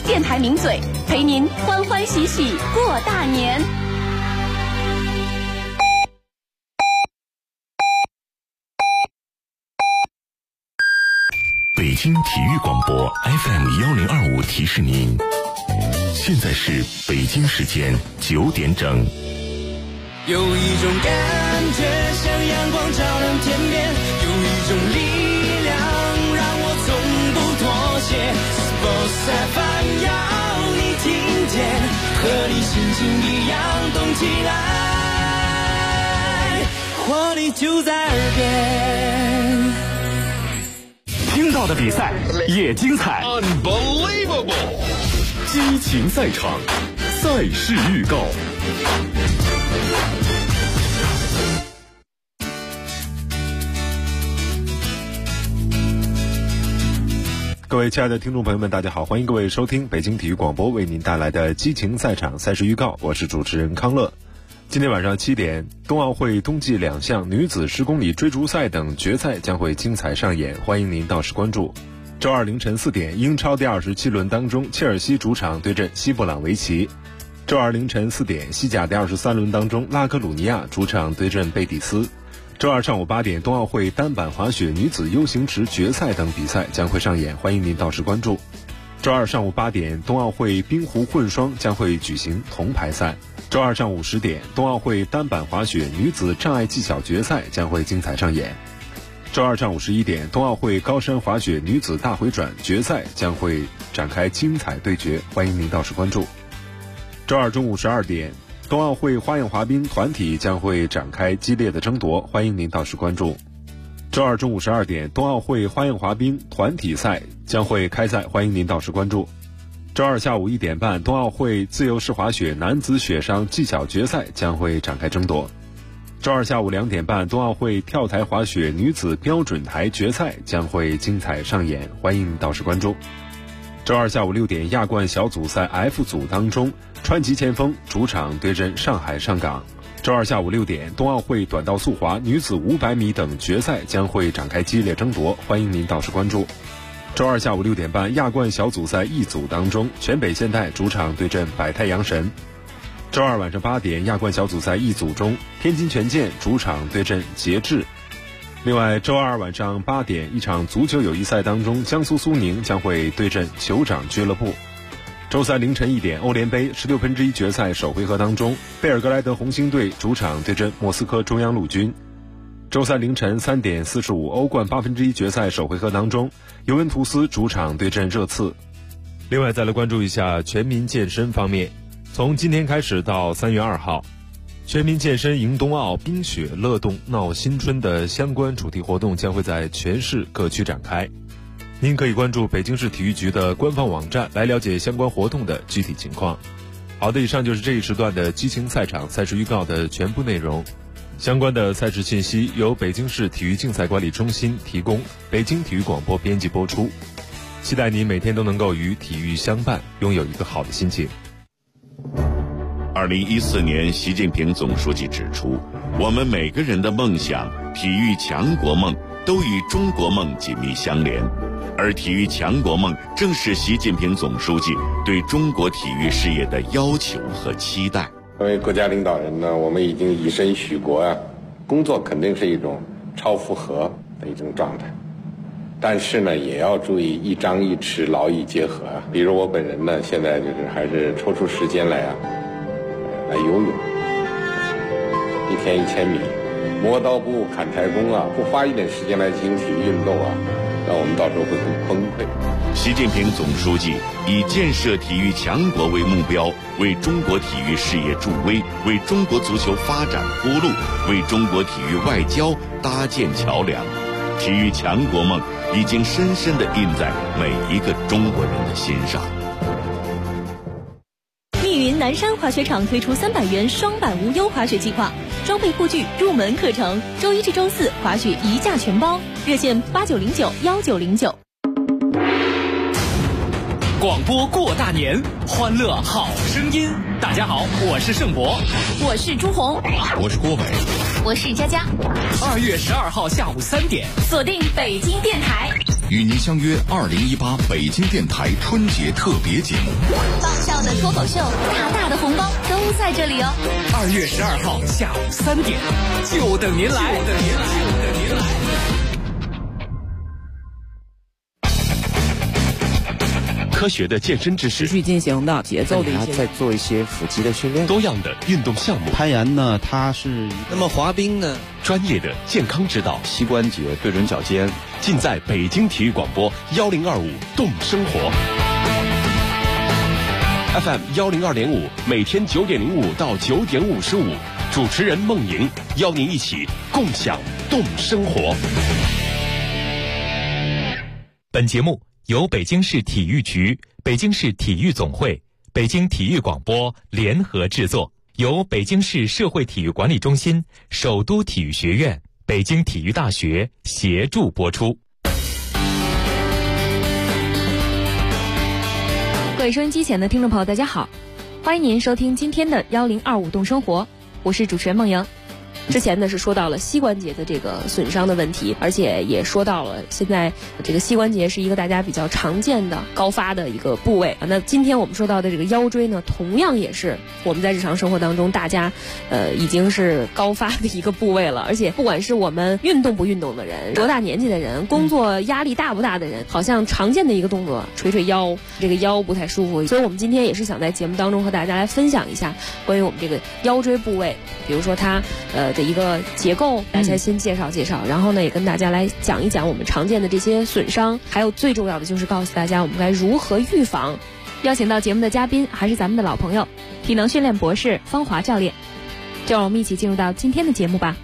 电台名嘴，陪您欢欢喜喜过大年。 北京体育广播 FM1025提示您，现在是北京时间9点整。 有一种感觉像阳光照亮天边，有一种力量让我从不妥协。Sports FM 要你听见，和你心情一样动起来，活力就在耳边。 听到的比赛也精彩 Unbelievable， 激情赛场，赛事预告。 各位亲爱的听众朋友们，大家好，欢迎各位收听北京体育广播为您带来的激情赛场赛事预告，我是主持人康乐。今天晚上7点，冬奥会冬季2项女子10公里追逐赛等决赛将会精彩上演，欢迎您到时关注。周二凌晨4点，英超第27轮当中，切尔西主场对阵西布朗维奇。周二凌晨4点，西甲第23轮当中，拉科鲁尼亚主场对阵贝蒂斯。周二上午8点，冬奥会单板滑雪女子 U 型池决赛等比赛将会上演，欢迎您到时关注。周二上午8点，冬奥会冰壶混双将会举行铜牌赛。周二上午10点，冬奥会单板滑雪女子障碍技巧决赛将会精彩上演。周二上午11点，冬奥会高山滑雪女子大回转决赛将会展开精彩对决，欢迎您到时关注。周二中午12点，冬奥会花样滑冰团体将会展开激烈的争夺，欢迎您到时关注。周二中午12点，冬奥会花样滑冰团体赛将会开赛，欢迎您到时关注。周二下午1点半，冬奥会自由式滑雪男子雪上技巧决赛将会展开争夺。周二下午2点半，冬奥会跳台滑雪女子标准台决赛将会精彩上演，欢迎到时关注。周二下午6点，亚冠小组赛 F 组当中，川崎前锋主场对阵上海上港。周二下午6点，冬奥会短道速滑女子500米等决赛将会展开激烈争夺，欢迎您到时关注。周二下午6点半，亚冠小组赛 E 组当中，全北现代主场对阵百太阳神。周二晚上8点，亚冠小组赛 E 组中，天津权健主场对阵节制。另外，周二晚上8点，一场足球友谊赛当中，江苏苏宁将会对阵酋长俱乐部。周三凌晨1点，欧联杯16分之一决赛首回合当中，贝尔格莱德红星队主场对阵莫斯科中央陆军。周三凌晨3点45，欧冠8分之一决赛首回合当中，尤文图斯主场对阵热刺。另外，再来关注一下全民健身方面，从今天开始到3月2号，全民健身迎冬奥、冰雪乐动闹新春的相关主题活动将会在全市各区展开。您可以关注北京市体育局的官方网站来了解相关活动的具体情况。好的，以上就是这一时段的激情赛场赛事预告的全部内容。相关的赛事信息由北京市体育竞赛管理中心提供，北京体育广播编辑播出。期待您每天都能够与体育相伴，拥有一个好的心情。 2014年，习近平总书记指出，我们每个人的梦想、体育强国梦都与中国梦紧密相连，而体育强国梦正是习近平总书记对中国体育事业的要求和期待。 作为国家领导人呢，我们已经以身许国啊，工作肯定是一种超负荷的一种状态，但是呢，也要注意一张一弛，劳逸结合啊。比如我本人呢，现在就是还是抽出时间来游泳，一天1000米，磨刀不误砍柴工啊，不花一点时间来进行体育运动啊，那我们到时候会很崩溃。 习近平总书记以建设体育强国为目标，为中国体育事业助威，为中国足球发展铺路，为中国体育外交搭建桥梁。体育强国梦已经深深地印在每一个中国人的心上。 密云南山滑雪场推出300元双板无忧滑雪计划，装备护具、入门课程，周1至周4滑雪1价全包，热线89091909。 广播过大年，欢乐好声音。大家好，我是盛博， 我是朱红， 我是郭伟， 我是佳佳。 2月12号下午3点， 锁定北京电台。 与您相约2018北京电台春节特别节目。 爆笑的脱口秀，大的红包都在这里哦。 2月12号下午3点，就等您来。 科学的健身知识， 持续进行的节奏的一些， 在做一些腹肌的训练， 多样的运动项目。 攀岩呢，它是那么滑冰呢？ 专业的健康指导， 膝关节对准脚尖， 尽在北京体育广播1025动生活 FM 102.5，每天9点05到9点55，主持人孟莹邀您一起共享动生活。 本节目由北京市体育局、北京市体育总会、北京体育广播联合制作，由北京市社会体育管理中心、首都体育学院、北京体育大学协助播出。 各位收音机前的听众朋友，大家好，欢迎您收听今天的1025动生活，我是主持人孟莹。之前呢是说到了膝关节的这个损伤的问题，而且也说到了现在这个膝关节是一个大家比较常见的高发的一个部位。那今天我们说到的这个腰椎呢，同样也是我们在日常生活当中大家已经是高发的一个部位了。而且不管是我们运动不运动的人，多大年纪的人，工作压力大不大的人，好像常见的一个动作捶捶腰，这个腰不太舒服。所以我们今天也是想在节目当中和大家来分享一下关于我们这个腰椎部位，比如说它的一个结构，大家先介绍介绍，然后呢也跟大家来讲一讲我们常见的这些损伤，还有最重要的就是告诉大家我们该如何预防。邀请到节目的嘉宾还是咱们的老朋友，体能训练博士方华教练，就让我们一起进入到今天的节目吧。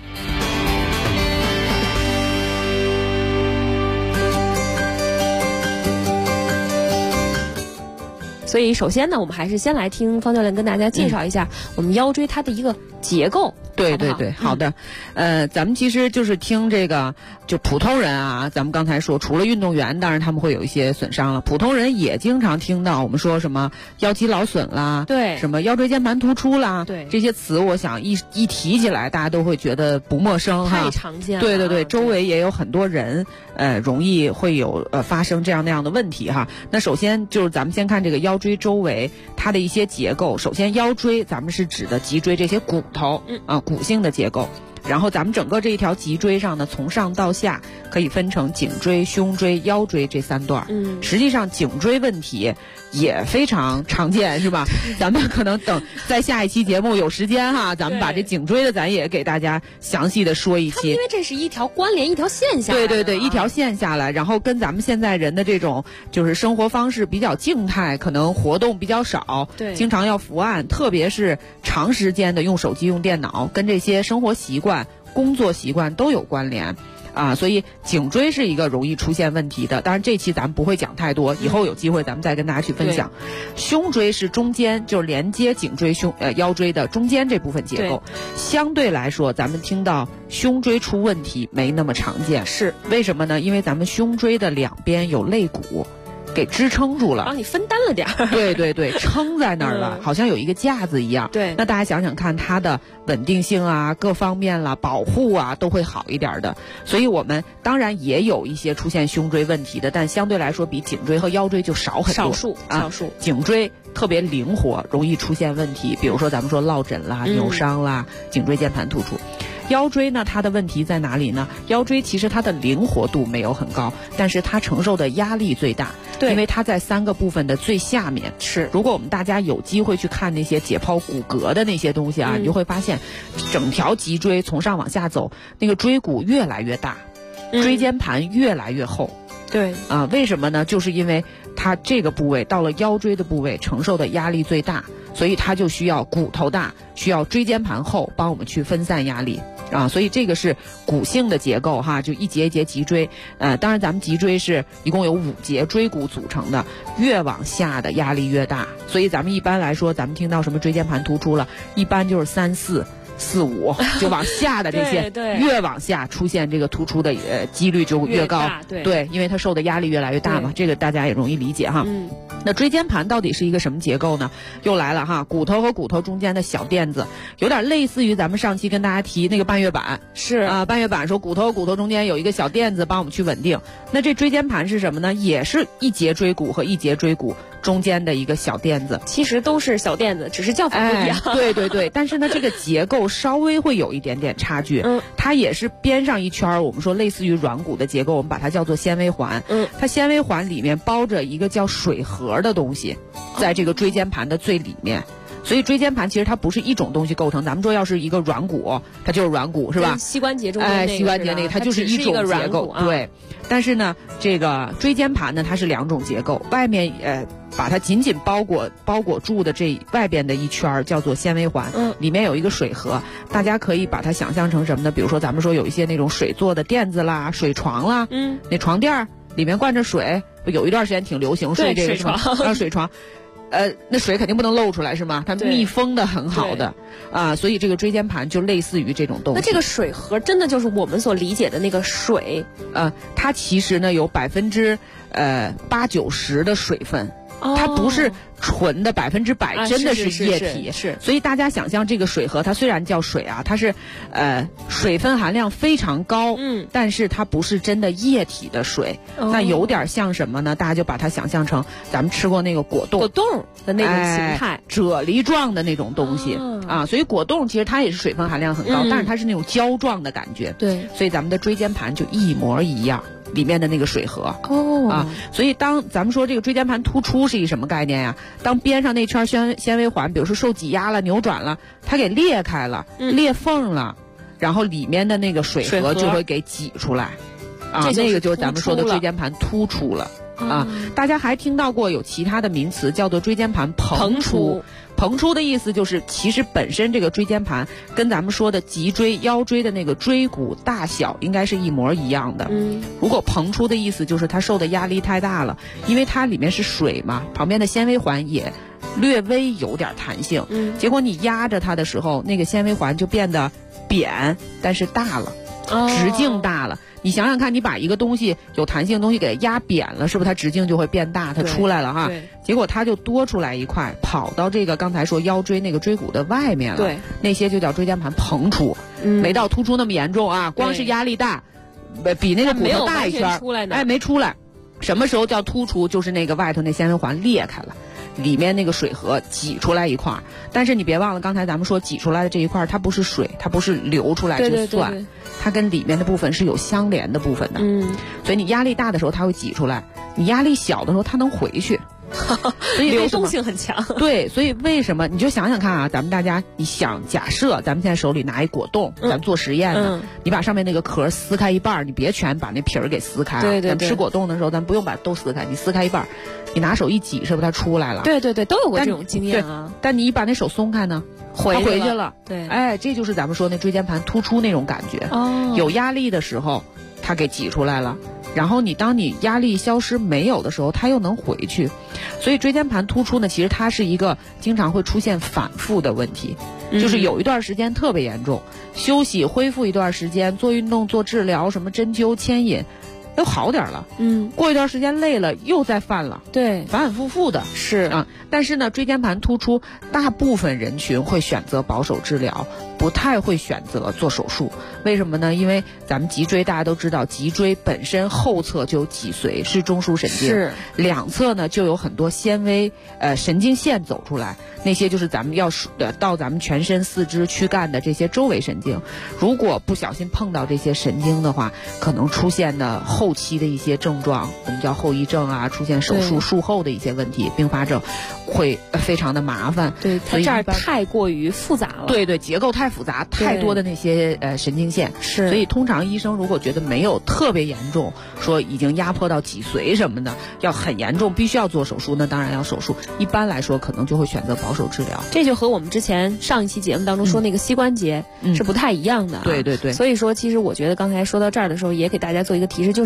所以首先呢，我们还是先来听方教练跟大家介绍一下我们腰椎它的一个结构。 对对对，好的。咱们其实就是听这个，就普通人啊，咱们刚才说，除了运动员，当然他们会有一些损伤了，普通人也经常听到我们说什么腰肌劳损啦， 对， 什么腰椎间盘突出啦， 对， 这些词我想一提起来，大家都会觉得不陌生哈， 太常见了。 对对对，周围也有很多人容易会有发生这样那样的问题哈。那首先就是咱们先看这个腰椎周围它的一些结构。首先腰椎咱们是指的脊椎这些骨头骨性的结构。然后咱们整个这一条脊椎上呢，从上到下可以分成颈椎、胸椎、腰椎这3段。实际上颈椎问题也非常常见，是吧？咱们可能等在下一期节目有时间哈，咱们把这颈椎的咱也给大家详细的说一期。 因为这是一条关联，一条线下来。 对对对，一条线下来，然后跟咱们现在人的这种就是生活方式比较静态，可能活动比较少， 对， 经常要伏案，特别是长时间的用手机、用电脑，跟这些生活习惯、工作习惯都有关联。所以颈椎是一个容易出现问题的，当然这期咱们不会讲太多，以后有机会咱们再跟大家去分享。胸椎是中间，就是连接颈椎腰椎的中间这部分结构，相对来说咱们听到胸椎出问题没那么常见。 是为什么呢？因为咱们胸椎的两边有肋骨给支撑住了， 帮你分担了点儿。 对对对，撑在那儿了，好像有一个架子一样。 对， 那大家想想看，它的稳定性啊，各方面啦，保护啊，都会好一点的。所以我们当然也有一些出现胸椎问题的，但相对来说比颈椎和腰椎就少很多。少数。颈椎特别灵活，容易出现问题，比如说咱们说落枕啦、扭伤啦、颈椎间盘突出。腰椎呢，它的问题在哪里呢？腰椎其实它的灵活度没有很高，但是它承受的压力最大。 对， 因为它在3个部分的最下面。 是， 如果我们大家有机会去看那些解剖骨骼的那些东西啊，你就会发现，整条脊椎从上往下走，那个椎骨越来越大，椎间盘越来越厚。 对为什么呢？就是因为它这个部位到了腰椎的部位承受的压力最大，所以它就需要骨头大，需要椎间盘厚，帮我们去分散压力。所以这个是骨性的结构哈，就一节一节脊椎。当然咱们脊椎是一共有5节椎骨组成的，越往下的压力越大，所以咱们一般来说，咱们听到什么椎间盘突出了，一般就是3、4 4、5，就往下的这些， 对越往下出现这个突出的几率就越高。 对， 因为它受的压力越来越大嘛，这个大家也容易理解哈。那椎间盘到底是一个什么结构呢？又来了哈，骨头和骨头中间的小垫子，有点类似于咱们上期跟大家提那个半月板。 是啊，半月板说骨头和骨头中间有一个小垫子帮我们去稳定。那这椎间盘是什么呢？也是一节椎骨和一节椎骨中间的一个小垫子， 其实都是小垫子，只是叫法不一样。 对，但是呢，这个结构稍微会有一点点差距。它也是边上一圈，我们说类似于软骨的结构，我们把它叫做纤维环。它纤维环里面包着一个叫水核的东西，在这个椎间盘的最里面。所以椎间盘其实它不是一种东西构成，咱们说要是一个软骨，它就是软骨是吧？ 膝关节中间膝关节那个它就是一种结构，对。但是呢，这个椎间盘呢，它是2种结构，外面把它紧紧包裹住的这外边的一圈叫做纤维环，里面有一个水核，大家可以把它想象成什么呢？比如说咱们说有一些那种水做的垫子啦、水床啦，那床垫里面灌着水，有一段时间挺流行睡这个什么水床。那水肯定不能漏出来是吗？它密封的很好的啊，所以这个椎间盘就类似于这种东西。 那这个水核真的就是我们所理解的那个水？ 它其实呢有80%-90%的水分。它不是纯的100%，真的是液体。 是， 所以大家想象这个水核，它虽然叫水啊，它是水分含量非常高，但是它不是真的液体的水。那有点像什么呢？大家就把它想象成咱们吃过那个果冻的那种形态， 啫喱状的那种东西啊。所以果冻其实它也是水分含量很高，但是它是那种胶状的感觉。 对， 所以咱们的椎间盘就一模一样。里面的那个水核所以当咱们说这个椎间盘突出是一什么概念呀？当边上那圈纤维环，比如说受挤压了、扭转了，它给裂开了、裂缝了，然后里面的那个水核就会给挤出来，那个就是咱们说的椎间盘突出了。大家还听到过有其他的名词叫做椎间盘膨出。膨出的意思就是，其实本身这个椎间盘跟咱们说的脊椎、腰椎的那个椎骨大小应该是一模一样的。如果膨出的意思就是它受的压力太大了，因为它里面是水嘛，旁边的纤维环也略微有点弹性。结果你压着它的时候，那个纤维环就变得扁，但是大了，直径大了。你想想看，你把一个东西有弹性的东西给压扁了，是不是它直径就会变大，它出来了哈？结果它就多出来一块，跑到这个刚才说腰椎那个椎骨的外面了。对，那些就叫椎间盘膨出，没到突出那么严重啊，光是压力大，比那个骨头大一圈，没出来。什么时候叫突出？就是那个外头那纤维环裂开了。里面那个水核挤出来一块，但是你别忘了，刚才咱们说挤出来的这一块，它不是水，它不是流出来就算，它跟里面的部分是有相连的部分的。所以你压力大的时候它会挤出来，你压力小的时候它能回去。所以流动性很强。 对，所以为什么你就想想看啊，咱们大家你想假设咱们现在手里拿一果冻，咱们做实验呢，你把上面那个壳撕开一半，你别全把那皮儿给撕开。对，咱们吃果冻的时候，咱不用把都撕开，你撕开一半，你拿手一挤，是不是它出来了？ 对，都有过这种经验啊。 但你一把那手松开呢，它回去了。 对， 这就是咱们说那椎间盘突出那种感觉。有压力的时候，它给挤出来了。然后当你压力消失没有的时候，它又能回去，所以椎间盘突出呢，其实它是一个经常会出现反复的问题，就是有一段时间特别严重，休息恢复一段时间，做运动做治疗，什么针灸牵引都好点了，过一段时间累了又再犯了， 对， 反反复复的是啊。 但是呢，椎间盘突出大部分人群会选择保守治疗，不太会选择做手术。为什么呢？因为咱们脊椎大家都知道，脊椎本身后侧就有脊髓，是中枢神经，是两侧呢就有很多纤维神经线走出来，那些就是咱们要到咱们全身四肢躯干的这些周围神经。如果不小心碰到这些神经的话，可能出现的后期的一些症状，我们叫后遗症啊，出现手术术后的一些问题，并发症会非常的麻烦。 对，它这儿太过于复杂了。 对，结构太复杂，太多的那些神经线。 是， 所以通常医生如果觉得没有特别严重，说已经压迫到脊髓什么的，要很严重，必须要做手术，那当然要手术。一般来说，可能就会选择保守治疗。 这就和我们之前上一期节目当中说那个膝关节是不太一样的。 对。 所以说，其实我觉得刚才说到这儿的时候，也给大家做一个提示，就是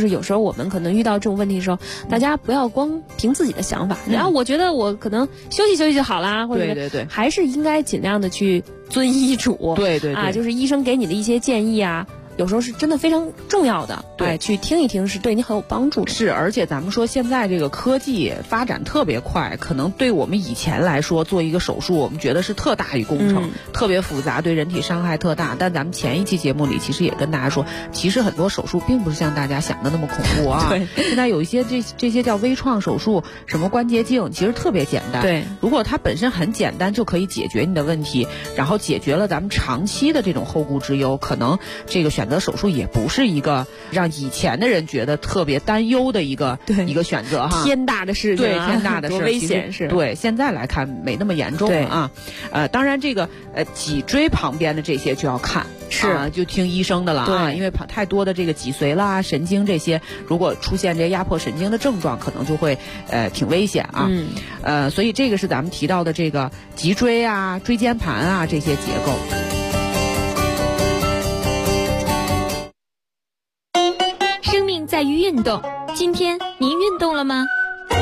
就是有时候我们可能遇到这种问题的时候，大家不要光凭自己的想法，然后我觉得我可能休息休息就好啦，或者对， 还是应该尽量的去遵医嘱。 对， 就是医生给你的一些建议啊，有时候是真的非常重要的， 对， 去听一听是对你很有帮助的。 是，而且咱们说现在这个科技发展特别快，可能对我们以前来说做一个手术，我们觉得是特大一工程，特别复杂，对人体伤害特大。但咱们前一期节目里其实也跟大家说，其实很多手术并不是像大家想的那么恐怖啊。 对， 现在有一些这些叫微创手术，什么关节镜，其实特别简单。 对， 如果它本身很简单，就可以解决你的问题，然后解决了咱们长期的这种后顾之忧，可能这个选择手术也不是一个让以前的人觉得特别担忧的一个选择哈。 天大的事情， 对，天大的事， 多危险是。 对，现在来看没那么严重啊。当然这个脊椎旁边的这些就要看。是就听医生的了啊，因为太多的这个脊髓啦、神经这些，如果出现这压迫神经的症状，可能就会挺危险啊。所以这个是咱们提到的这个脊椎啊、椎间盘啊这些结构。 生命在于运动，今天您运动了吗？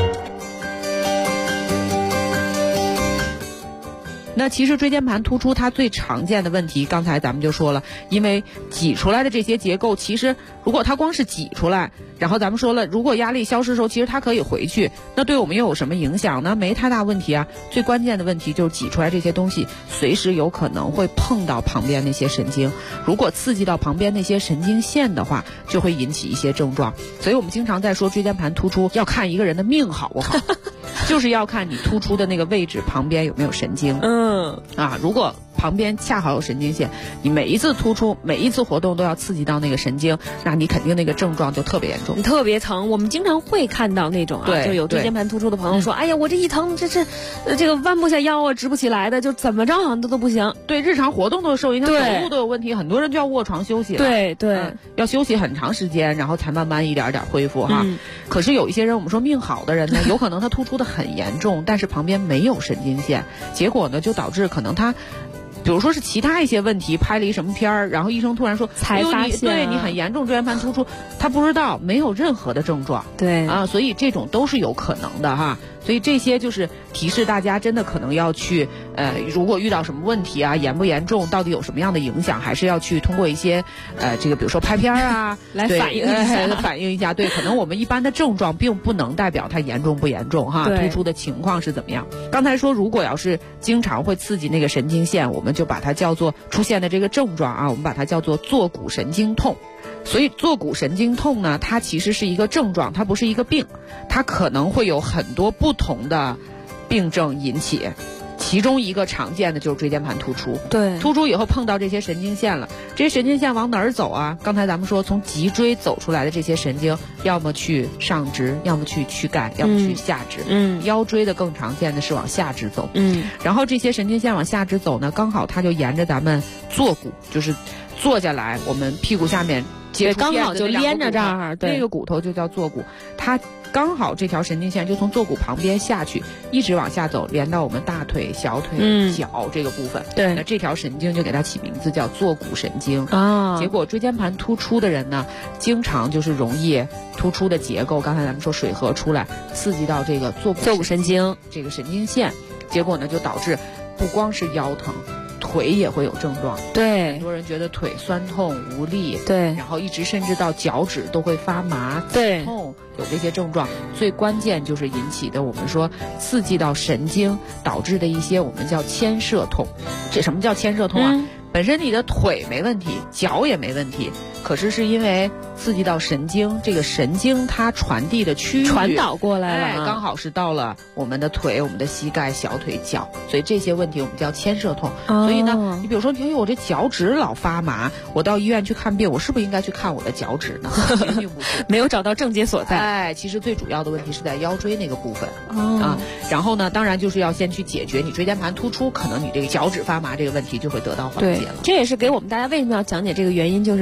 那其实椎间盘突出它最常见的问题，刚才咱们就说了，因为挤出来的这些结构，其实如果它光是挤出来，然后咱们说了，如果压力消失的时候，其实它可以回去，那对我们又有什么影响呢？没太大问题啊。最关键的问题就是挤出来这些东西，随时有可能会碰到旁边那些神经，如果刺激到旁边那些神经线的话，就会引起一些症状。所以我们经常在说椎间盘突出要看一个人的命好不好，就是要看你突出的那个位置旁边有没有神经。如果旁边恰好有神经线，你每一次突出，每一次活动都要刺激到那个神经，那你肯定那个症状就特别严重， 你特别疼。我们经常会看到那种就有椎间盘突出的朋友说，哎呀，我这一疼，这个弯不下腰啊，直不起来的，就怎么着好像都不行。 对，日常活动都受影响，走路都有问题，很多人就要卧床休息了。 对， 要休息很长时间，然后才慢慢一点点恢复哈。可是有一些人，我们说命好的人呢，有可能他突出的很严重，但是旁边没有神经线，结果呢就导致可能他。比如说是其他一些问题，拍了一什么片儿，然后医生突然说才发现， 对你很严重椎间盘突出，他不知道，没有任何的症状， 对所以这种都是有可能的哈。所以这些就是提示大家，真的可能要去如果遇到什么问题啊，严不严重，到底有什么样的影响，还是要去通过一些这个比如说拍片啊来反映一下。对，可能我们一般的症状并不能代表它严重不严重哈，突出的情况是怎么样。刚才说如果要是经常会刺激那个神经线，我们就把它叫做出现的这个症状啊，我们把它叫做坐骨神经痛。所以坐骨神经痛呢，它其实是一个症状，它不是一个病，它可能会有很多不同的病症引起。其中一个常见的就是椎间盘突出， 对， 突出以后碰到这些神经线了，这些神经线往哪儿走啊？刚才咱们说从脊椎走出来的这些神经，要么去上肢，要么去躯干，要么去下肢。腰椎的更常见的是往下肢走。然后这些神经线往下肢走呢，刚好它就沿着咱们坐骨，就是坐下来，我们屁股下面接触刚好就连着这儿， 那个骨头就叫坐骨，它刚好这条神经线就从坐骨旁边下去，一直往下走，连到我们大腿、小腿、脚这个部分。 对， 那这条神经就给它起名字叫坐骨神经啊。 结果椎间盘突出的人呢，经常就是容易突出的结构，刚才咱们说水合出来，刺激到这个坐骨神经这个神经线，结果呢就导致不光是腰疼。腿也会有症状， 对， 很多人觉得腿酸痛无力， 对， 然后一直甚至到脚趾都会发麻、 对， 痛，有这些症状。最关键就是引起的，我们说刺激到神经导致的一些我们叫牵涉痛。这什么叫牵涉痛啊？本身你的腿没问题，脚也没问题，可是是因为刺激到神经，这个神经它传递的区域传导过来了， 刚好是到了我们的腿、我们的膝盖、小腿、脚，所以这些问题我们叫牵涉痛。所以呢，你比如说，我这脚趾老发麻，我到医院去看病，我是不是应该去看我的脚趾呢？并不是， 没有找到症结所在。 其实最主要的问题是在腰椎那个部分然后呢，当然就是要先去解决你椎间盘突出，可能你这个脚趾发麻这个问题就会得到缓解了。 这也是给我们大家为什么要讲解这个原因，就是我们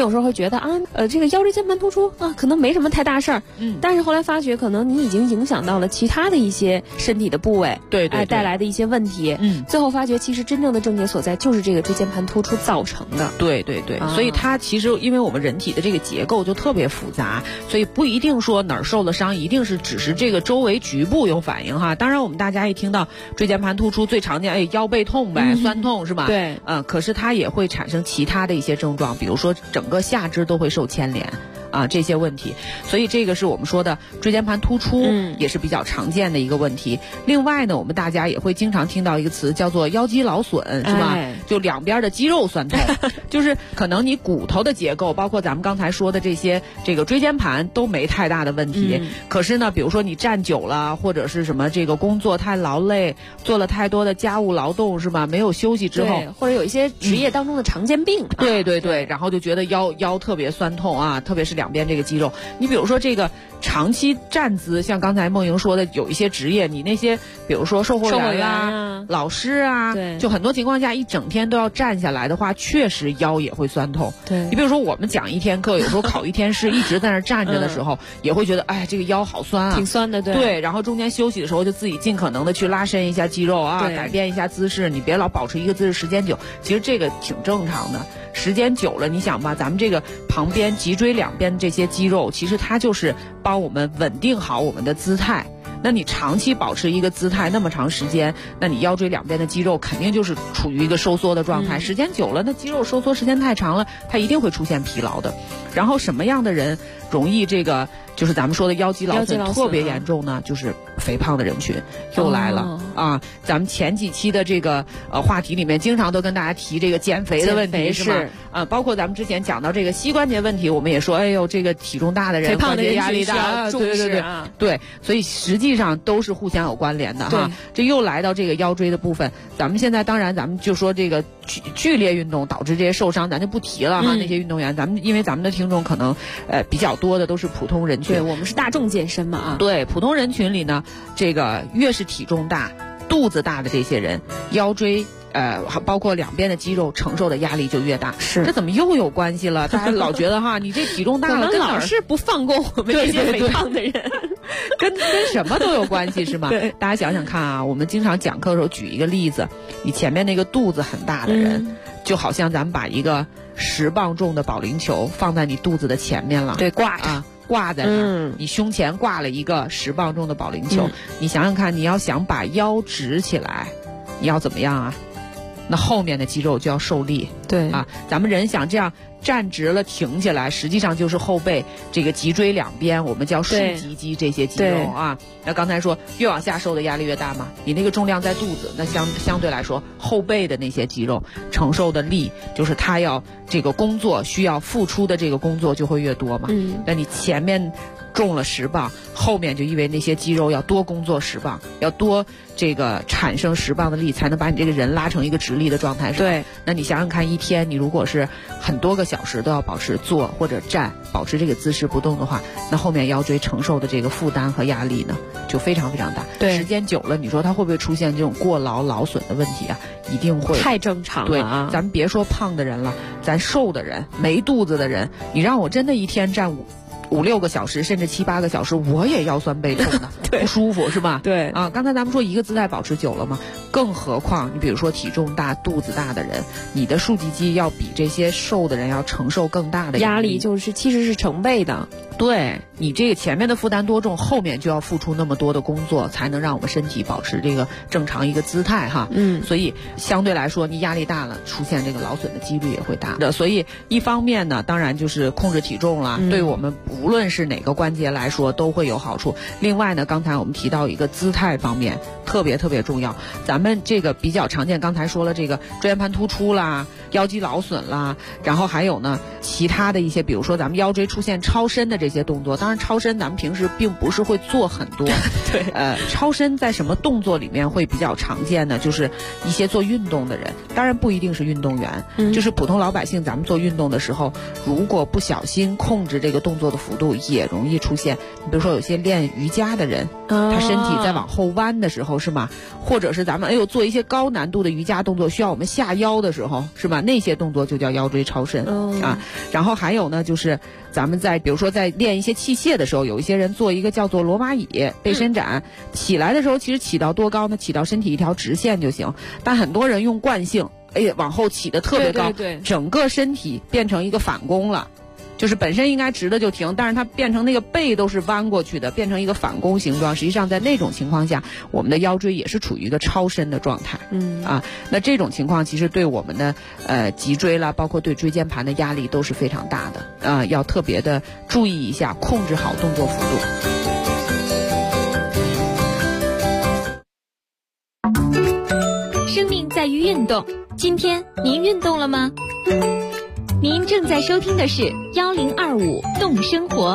们有时候会觉得这个腰椎间盘突出可能没什么太大事儿，但是后来发觉可能你已经影响到了其他的一些身体的部位， 对， 带来的一些问题，最后发觉其实真正的症结所在就是这个椎间盘突出造成的。 对，所以它其实因为我们人体的这个结构就特别复杂，所以不一定说哪儿受了伤一定是只是这个周围局部有反应哈。当然我们大家一听到椎间盘突出最常见腰背痛呗，酸痛是吧？ 对， 可是它也会产生其他的一些症状，比如说整个下肢都会受牵连这些问题，所以这个是我们说的椎间盘突出，也是比较常见的一个问题。另外呢，我们大家也会经常听到一个词叫做腰肌劳损，是吧？就两边的肌肉酸痛，就是可能你骨头的结构，包括咱们刚才说的这个椎间盘都没太大的问题，可是呢，比如说你站久了，或者是什么这个工作太劳累，做了太多的家务劳动，是吧？没有休息之后， 或者有一些职业当中的常见病， 对，然后就觉得腰特别酸痛特别是两边这个肌肉。你比如说这个长期站姿，像刚才梦莹说的，有一些职业，你那些比如说售货员老师就很多情况下一整天都要站下来的话，确实腰也会酸痛。 对， 你比如说我们讲一天课，有时候考一天试，一直在那站着的时候，也会觉得这个腰好酸挺酸的， 对，然后中间休息的时候就自己尽可能的去拉伸一下肌肉改变一下姿势，你别老保持一个姿势时间久，其实这个挺正常的。时间久了，你想吧，咱们这个旁边脊椎两边这些肌肉，其实它就是帮我们稳定好我们的姿态。那你长期保持一个姿态那么长时间，那你腰椎两边的肌肉肯定就是处于一个收缩的状态。时间久了，那肌肉收缩时间太长了，它一定会出现疲劳的。然后什么样的人容易这个就是咱们说的腰肌劳损特别严重呢？就是肥胖的人群又来了咱们前几期的这个话题里面经常都跟大家提这个减肥的问题，是吗？包括咱们之前讲到这个膝关节问题，我们也说这个体重大的人肥胖的人压力大，对，所以实际上都是互相有关联的哈。这又来到这个腰椎的部分，咱们现在当然咱们就说这个剧烈运动导致这些受伤咱就不提了哈。那些运动员因为咱们的听众可能比较多的都是普通人群， 对，我们是大众健身嘛对，普通人群里呢，这个越是体重大肚子大的这些人，腰椎包括两边的肌肉承受的压力就越大。 是， 这怎么又有关系了？大家老觉得你这体重大了， 跟老是不放过我们这些肥胖的人， 跟什么都有关系是吗？ 对， 大家想想看我们经常讲课的时候举一个例子，你前面那个肚子很大的人，就好像咱们把一个10磅重的保龄球放在你肚子的前面了， 对，挂着。 挂在那儿，你胸前挂了一个10磅重的保龄球，你想想看，你要想把腰直起来，你要怎么样那后面的肌肉就要受力， 对咱们人想这样站直了挺起来，实际上就是后背这个脊椎两边我们叫竖脊肌这些肌肉那刚才说越往下受的压力越大嘛，你那个重量在肚子，那相对来说后背的那些肌肉承受的力，就是它要这个工作需要付出的这个工作就会越多嘛。那你前面重了10磅，后面就因为那些肌肉要多工作10磅，要多这个产生10磅的力，才能把你这个人拉成一个直立的状态，是吧？ 对。 那你想想看，一天你如果是很多个小时都要保持坐或者站，保持这个姿势不动的话，那后面腰椎承受的这个负担和压力呢，就非常非常大。 对， 时间久了，你说它会不会出现这种过劳劳损的问题一定会， 太正常了。 对，咱们别说胖的人了，咱瘦的人、没肚子的人，你让我真的一天站5-6个小时，甚至7-8个小时，我也腰酸背痛的，不舒服是吧？ 对刚才咱们说一个姿态保持久了嘛，更何况你比如说体重大、肚子大的人，你的竖脊肌要比这些瘦的人要承受更大的压力，其实是成倍的。 对，你这个前面的负担多重，后面就要付出那么多的工作，才能让我们身体保持这个正常一个姿态哈。所以相对来说，你压力大了，出现这个劳损的几率也会大的。所以一方面呢，当然就是控制体重了，对我们无论是哪个关节来说都会有好处。另外呢，刚才我们提到一个姿态方面特别特别重要，咱们这个比较常见，刚才说了这个椎间盘突出啦、腰肌劳损啦，然后还有呢其他的一些，比如说咱们腰椎出现超伸的这些动作。当然超伸咱们平时并不是会做很多对， 超伸在什么动作里面会比较常见呢？就是一些做运动的人，当然不一定是运动员，就是普通老百姓，咱们做运动的时候，如果不小心控制这个动作的幅度，也容易出现。比如说有些练瑜伽的人他身体在往后弯的时候是吗？或者是咱们做一些高难度的瑜伽动作需要我们下腰的时候是吧？那些动作就叫腰椎超伸啊。然后还有呢，就是咱们比如说在练一些器械的时候，有一些人做一个叫做罗马椅背伸展，起来的时候其实起到多高呢？起到身体一条直线就行。但很多人用惯性，往后起得特别高， 对， 整个身体变成一个反弓了。就是本身应该直的就停，但是它变成那个背都是弯过去的，变成一个反弓形状。实际上在那种情况下，我们的腰椎也是处于一个超伸的状态。那这种情况其实对我们的脊椎啦，包括对椎间盘的压力都是非常大的。要特别的注意一下，控制好动作幅度。生命在于运动，今天您运动了吗？您正在收听的是1025动生活。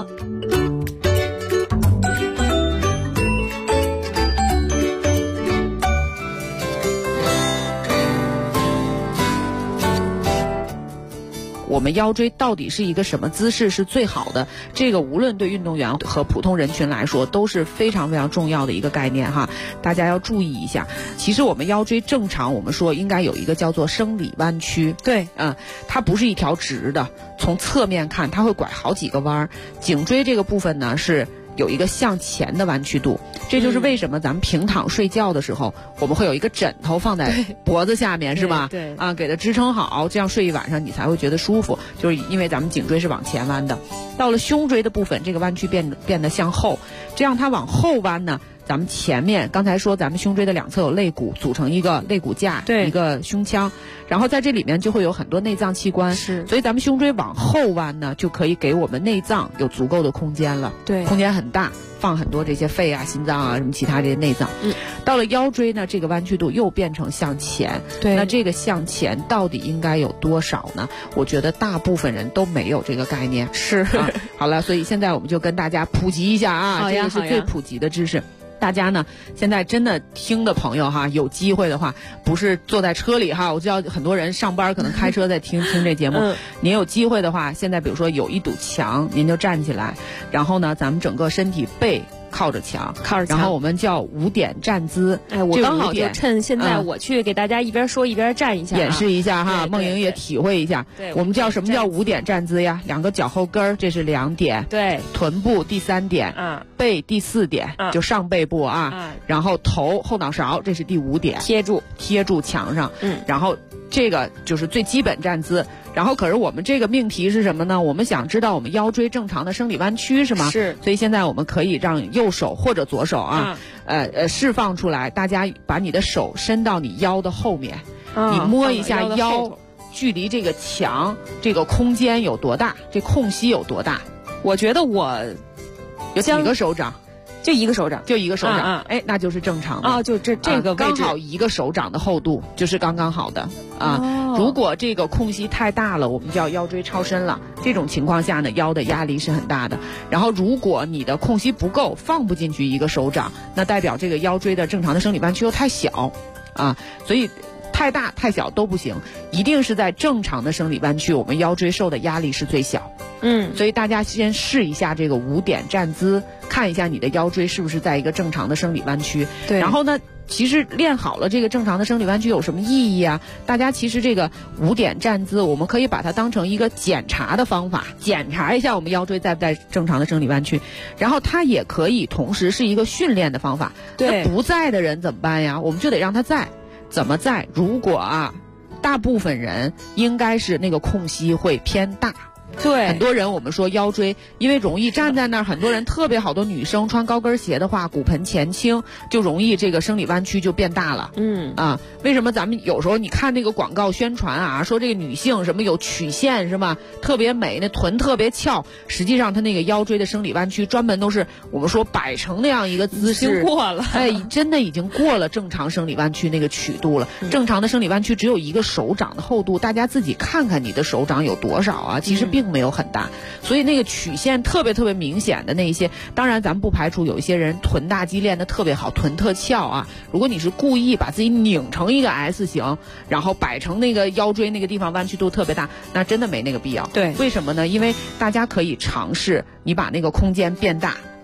我们腰椎到底是一个什么姿势是最好的？这个无论对运动员和普通人群来说都是非常非常重要的一个概念哈，大家要注意一下。其实我们腰椎正常，我们说应该有一个叫做生理弯曲， 对， 它不是一条直的，从侧面看它会拐好几个弯。颈椎这个部分呢是有一个向前的弯曲度，这就是为什么咱们平躺睡觉的时候，我们会有一个枕头放在脖子下面，是吧？ 对给它支撑好，这样睡一晚上你才会觉得舒服。就是因为咱们颈椎是往前弯的，到了胸椎的部分，这个弯曲变得向后，这样它往后弯呢。咱们前面刚才说咱们胸椎的两侧有肋骨，组成一个肋骨架，一个胸腔，然后在这里面就会有很多内脏器官，所以咱们胸椎往后弯呢，就可以给我们内脏有足够的空间了，空间很大，放很多这些肺啊、心脏啊什么其他这些内脏。到了腰椎呢，这个弯曲度又变成向前，那这个向前到底应该有多少呢？我觉得大部分人都没有这个概念。好了，所以现在我们就跟大家普及一下啊，这个是最普及的知识。大家呢，现在真的听的朋友哈，有机会的话，不是坐在车里哈，我知道很多人上班可能开车在听这节目。您有机会的话，现在比如说有一堵墙，您就站起来，然后呢，咱们整个身体背靠着墙，然后我们叫5点站姿。 我刚好就趁现在我去给大家一边说一边站一下， 演示一下哈，梦莹也体会一下。我们叫什么叫5点站姿呀？2个脚后跟儿，这是2点。 对， 臀部第3点，背第4点，就上背部啊。然后头后脑勺，这是第5点，贴住墙上。然后这个就是最基本站姿。然后可是我们这个命题是什么呢？我们想知道我们腰椎正常的生理弯曲是吗？ 是。 所以现在我们可以让右手或者左手释放出来，大家把你的手伸到你腰的后面，你摸一下腰距离这个墙这个空间有多大，这空隙有多大？ 我觉得我有几个手掌？ 就一个手掌， 那就是正常的就这个位置刚好一个手掌的厚度，就是刚刚好的如果这个空隙太大了，我们叫腰椎超伸了。这种情况下呢，腰的压力是很大的。然后如果你的空隙不够，放不进去一个手掌，那代表这个腰椎的正常的生理弯曲又太小所以太大太小都不行，一定是在正常的生理弯曲，我们腰椎受的压力是最小。所以大家先试一下这个5点站姿，看一下你的腰椎是不是在一个正常的生理弯曲。然后呢，其实练好了这个正常的生理弯曲有什么意义啊？大家其实这个5点站姿，我们可以把它当成一个检查的方法，检查一下我们腰椎在不在正常的生理弯曲。然后它也可以同时是一个训练的方法。那不在的人怎么办呀？我们就得让他在。怎么在？如果大部分人应该是那个空隙会偏大。很多人我们说腰椎因为容易站在那儿，很多人特别好多女生穿高跟鞋的话，骨盆前倾就容易这个生理弯曲就变大了。为什么咱们有时候你看那个广告宣传说这个女性什么有曲线是吧，特别美，那臀特别翘，实际上她那个腰椎的生理弯曲专门都是我们说摆成那样一个姿势， 已经过了， 真的已经过了正常生理弯曲那个曲度了。正常的生理弯曲只有一个手掌的厚度，大家自己看看你的手掌有多少其实并没有很大，所以那个曲线特别特别明显的那一些，当然咱们不排除有一些人臀大肌练得特别好，臀特翘如果你是故意把自己拧成一个 S 型，然后摆成那个腰椎那个地方弯曲度特别大，那真的没那个必要。为什么呢？因为大家可以尝试你把那个空间变大，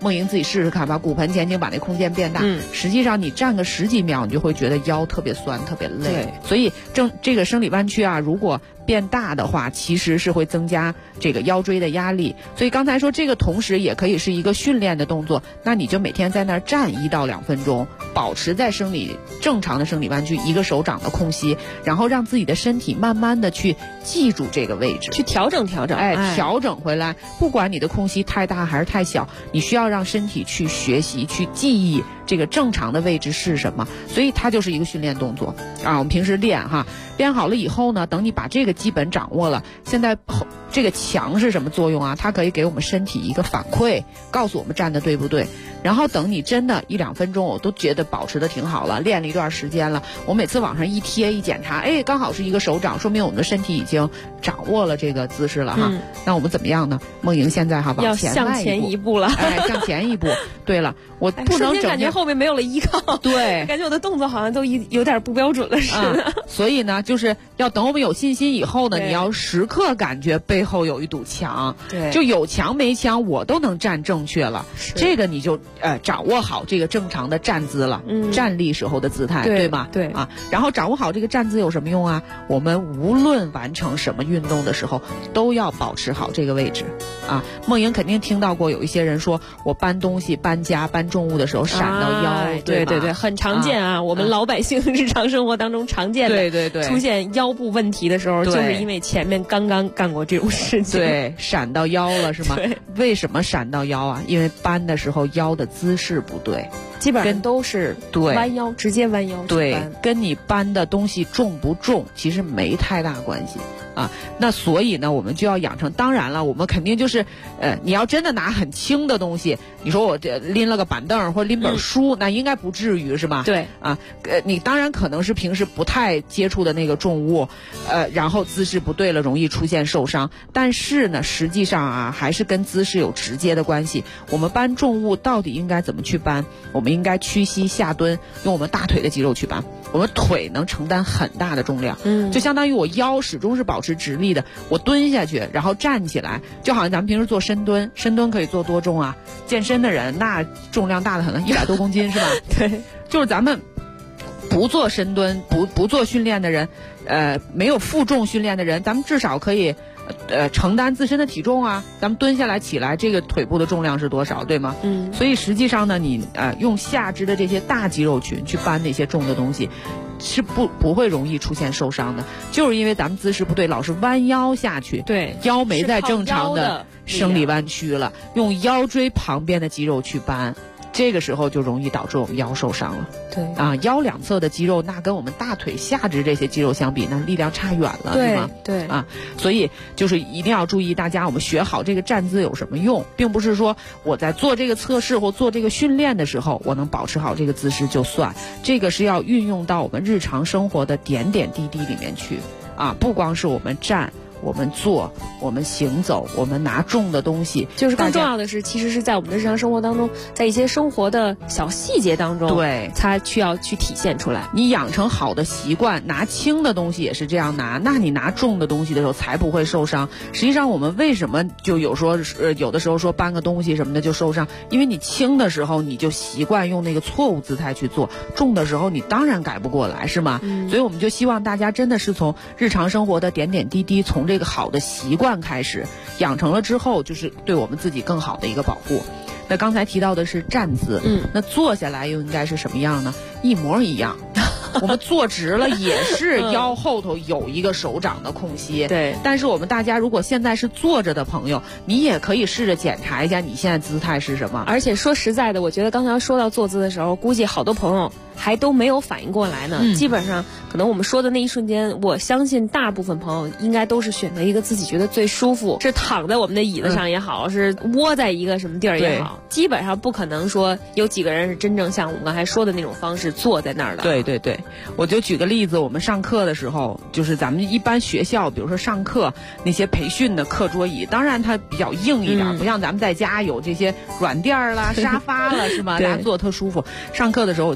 梦莹自己试试看，把骨盆前倾，把那空间变大。实际上你站个10几秒，你就会觉得腰特别酸，特别累。 对， 所以这个生理弯曲啊，如果变大的话，其实是会增加这个腰椎的压力。所以刚才说这个同时也可以是一个训练的动作，那你就每天在那儿站1到2分钟，保持在正常的生理弯曲，1个手掌的空隙，然后让自己的身体慢慢的去记住这个位置， 去调整， 调整回来。不管你的空隙太大还是太小，你需要让身体去学习，去记忆这个正常的位置是什么。所以它就是一个训练动作啊。我们平时练好了以后呢，等你把这个基本掌握了，现在这个墙是什么作用啊？它可以给我们身体一个反馈，告诉我们站的对不对。然后等你真的1、2分钟，我都觉得保持的挺好了，练了一段时间了，我每次往上一贴一检查，刚好是1个手掌，说明我们的身体已经掌握了这个姿势了那我们怎么样呢？梦莹现在往前要向前一步了， 向前一步。对了，我不能感觉后面没有了依靠， 对， 感觉我的动作好像都有点不标准了似的。 所以呢，就是要等我们有信心以后呢，你要时刻感觉背后有一堵墙， 对， 就有墙没墙我都能站正确了，这个你就掌握好这个正常的站姿了，站立时候的姿态，对吗？ 对啊，然后掌握好这个站姿有什么用啊？我们无论完成什么运动的时候，都要保持好这个位置啊。梦莹肯定听到过有一些人说，我搬东西、搬家、搬重物的时候闪到腰， 对，很常见啊。我们老百姓日常生活当中常见的， 对， 出现腰部问题的时候，就是因为前面刚刚干过这种事情， 对，闪到腰了是吗？ 对， 为什么闪到腰啊？因为搬的时候腰的姿势不对， 基本上都是弯腰，直接弯腰， 对，跟你搬的东西重不重其实没太大关系啊。那所以呢，我们就要养成，当然了，我们肯定就是你要真的拿很轻的东西，你说我这拎了个板凳或拎本书，那应该不至于是吧？ 对啊，你当然可能是平时不太接触的那个重物，然后姿势不对了，容易出现受伤。但是呢，实际上啊，还是跟姿势有直接的关系。我们搬重物到底应该怎么去搬？我们应该屈膝下蹲，用我们大腿的肌肉去搬。我们腿能承担很大的重量，就相当于我腰始终是保持直立的，我蹲下去，然后站起来，就好像咱们平时做深蹲，深蹲可以做多重啊？健身的人那重量大的很，100多公斤是吧？ 对， 就是咱们不做深蹲、不做训练的人，没有负重训练的人，咱们至少可以承担自身的体重啊。咱们蹲下来起来，这个腿部的重量是多少，对吗？所以实际上呢，你用下肢的这些大肌肉群去搬那些重的东西，是不会容易出现受伤的，就是因为咱们姿势不对，老是弯腰下去， 对， 腰没在正常的生理弯曲了，用腰椎旁边的肌肉去搬。这个时候就容易导致我们腰受伤了。 对啊，腰两侧的肌肉那跟我们大腿下肢这些肌肉相比，那力量差远了， 对是吗？ 对啊，所以就是一定要注意，大家我们学好这个站姿有什么用，并不是说我在做这个测试或做这个训练的时候，我能保持好这个姿势就算，这个是要运用到我们日常生活的点点滴滴里面去啊，不光是我们站。我们坐，我们行走，我们拿重的东西， 就是更重要的是，其实是在我们的日常生活当中，在一些生活的小细节当中， 对， 它需要去体现出来。 你养成好的习惯，拿轻的东西也是这样拿，那你拿重的东西的时候才不会受伤。实际上，我们为什么就有的时候说搬个东西什么的就受伤？因为你轻的时候你就习惯用那个错误姿态去做，重的时候你当然改不过来，是吗？所以我们就希望大家真的是从日常生活的点点滴滴，从这个好的习惯开始养成了之后，就是对我们自己更好的一个保护。那刚才提到的是站姿，那坐下来又应该是什么样呢？一模一样。我们坐直了也是腰后头有一个手掌的空隙， 对。 但是我们大家如果现在是坐着的朋友，你也可以试着检查一下你现在姿态是什么。 而且说实在的，我觉得刚才说到坐姿的时候，估计好多朋友还都没有反应过来呢。基本上可能我们说的那一瞬间，我相信大部分朋友应该都是选择一个自己觉得最舒服，是躺在我们的椅子上也好，是窝在一个什么地儿也好，基本上不可能说有几个人是真正像我们刚才说的那种方式坐在那儿的。 对对对，我就举个例子，我们上课的时候，就是咱们一般学校，比如说上课那些培训的课桌椅，当然它比较硬一点，不像咱们在家有这些软垫啦、沙发了，是吗？大家坐特舒服。上课的时候，我经常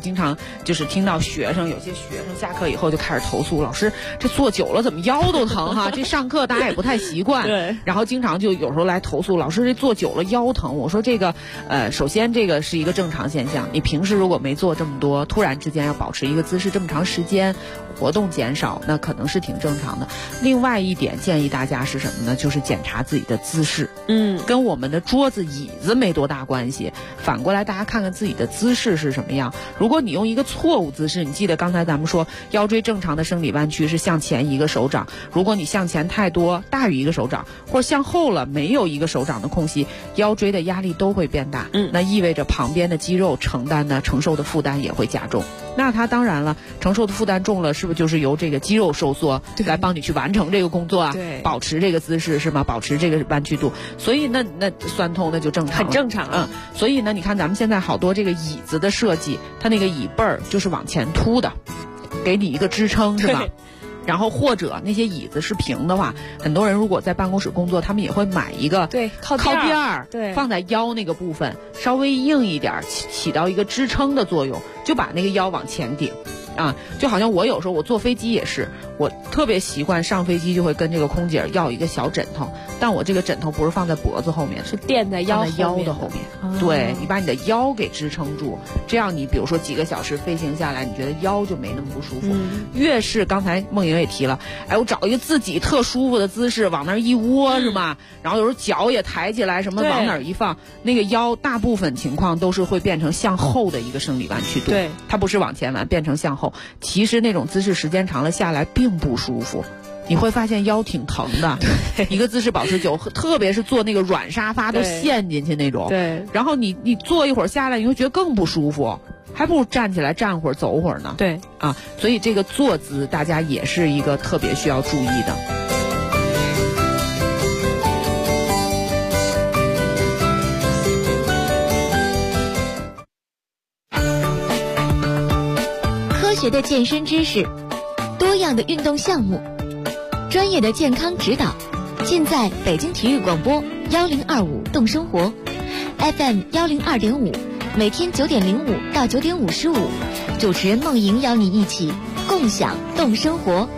就是听到有些学生下课以后就开始投诉，老师这坐久了怎么腰都疼哈？这上课大家也不太习惯， 对， 然后经常就有时候来投诉，老师这坐久了腰疼。我说这个首先这个是一个正常现象，你平时如果没做这么多，突然之间要保持一个姿势这么长时间，活动减少，那可能是挺正常的。另外一点建议大家是什么呢？就是检查自己的姿势，跟我们的桌子椅子没多大关系，反过来大家看看自己的姿势是什么样。如果你用一个错误姿势，你记得刚才咱们说腰椎正常的生理弯曲是向前一个手掌，如果你向前太多，大于一个手掌，或者向后了没有一个手掌的空隙，腰椎的压力都会变大，那意味着旁边的肌肉承受的负担也会加重。那它当然了，承受的负担重了，是不是就是由这个肌肉收缩来帮你去完成这个工作啊？对，保持这个姿势是吗？保持这个弯曲度，所以那酸痛那就正常了， 很正常啊。 所以呢，你看咱们现在好多这个椅子的设计，它那个椅背儿就是往前凸的，给你一个支撑，是吧？然后或者那些椅子是平的话，很多人如果在办公室工作，他们也会买一个靠垫儿，放在腰那个部分，稍微硬一点，起到一个支撑的作用，就把那个腰往前顶。就好像我有时候我坐飞机也是，我特别习惯上飞机就会跟这个空姐要一个小枕头，但我这个枕头不是放在脖子后面，是垫在腰的后面。对，你把你的腰给支撑住，这样你比如说几个小时飞行下来，你觉得腰就没那么不舒服。越是刚才梦莹也提了，我找一个自己特舒服的姿势往那儿一窝是吗？然后有时候脚也抬起来，什么往哪儿一放，那个腰大部分情况都是会变成向后的一个生理弯曲度。对，它不是往前弯，变成向后。其实那种姿势时间长了下来并不舒服，你会发现腰挺疼的。一个姿势保持久，特别是坐那个软沙发都陷进去那种。对，然后你坐一会儿下来，你会觉得更不舒服，还不如站起来站会儿走会儿呢。对啊，所以这个坐姿大家也是一个特别需要注意的。 科学的健身知识，多样的运动项目，专业的健康指导，尽在北京体育广播1025动生活 FM 102.5，每天9点05到9点55，主持人梦莹邀你一起共享动生活。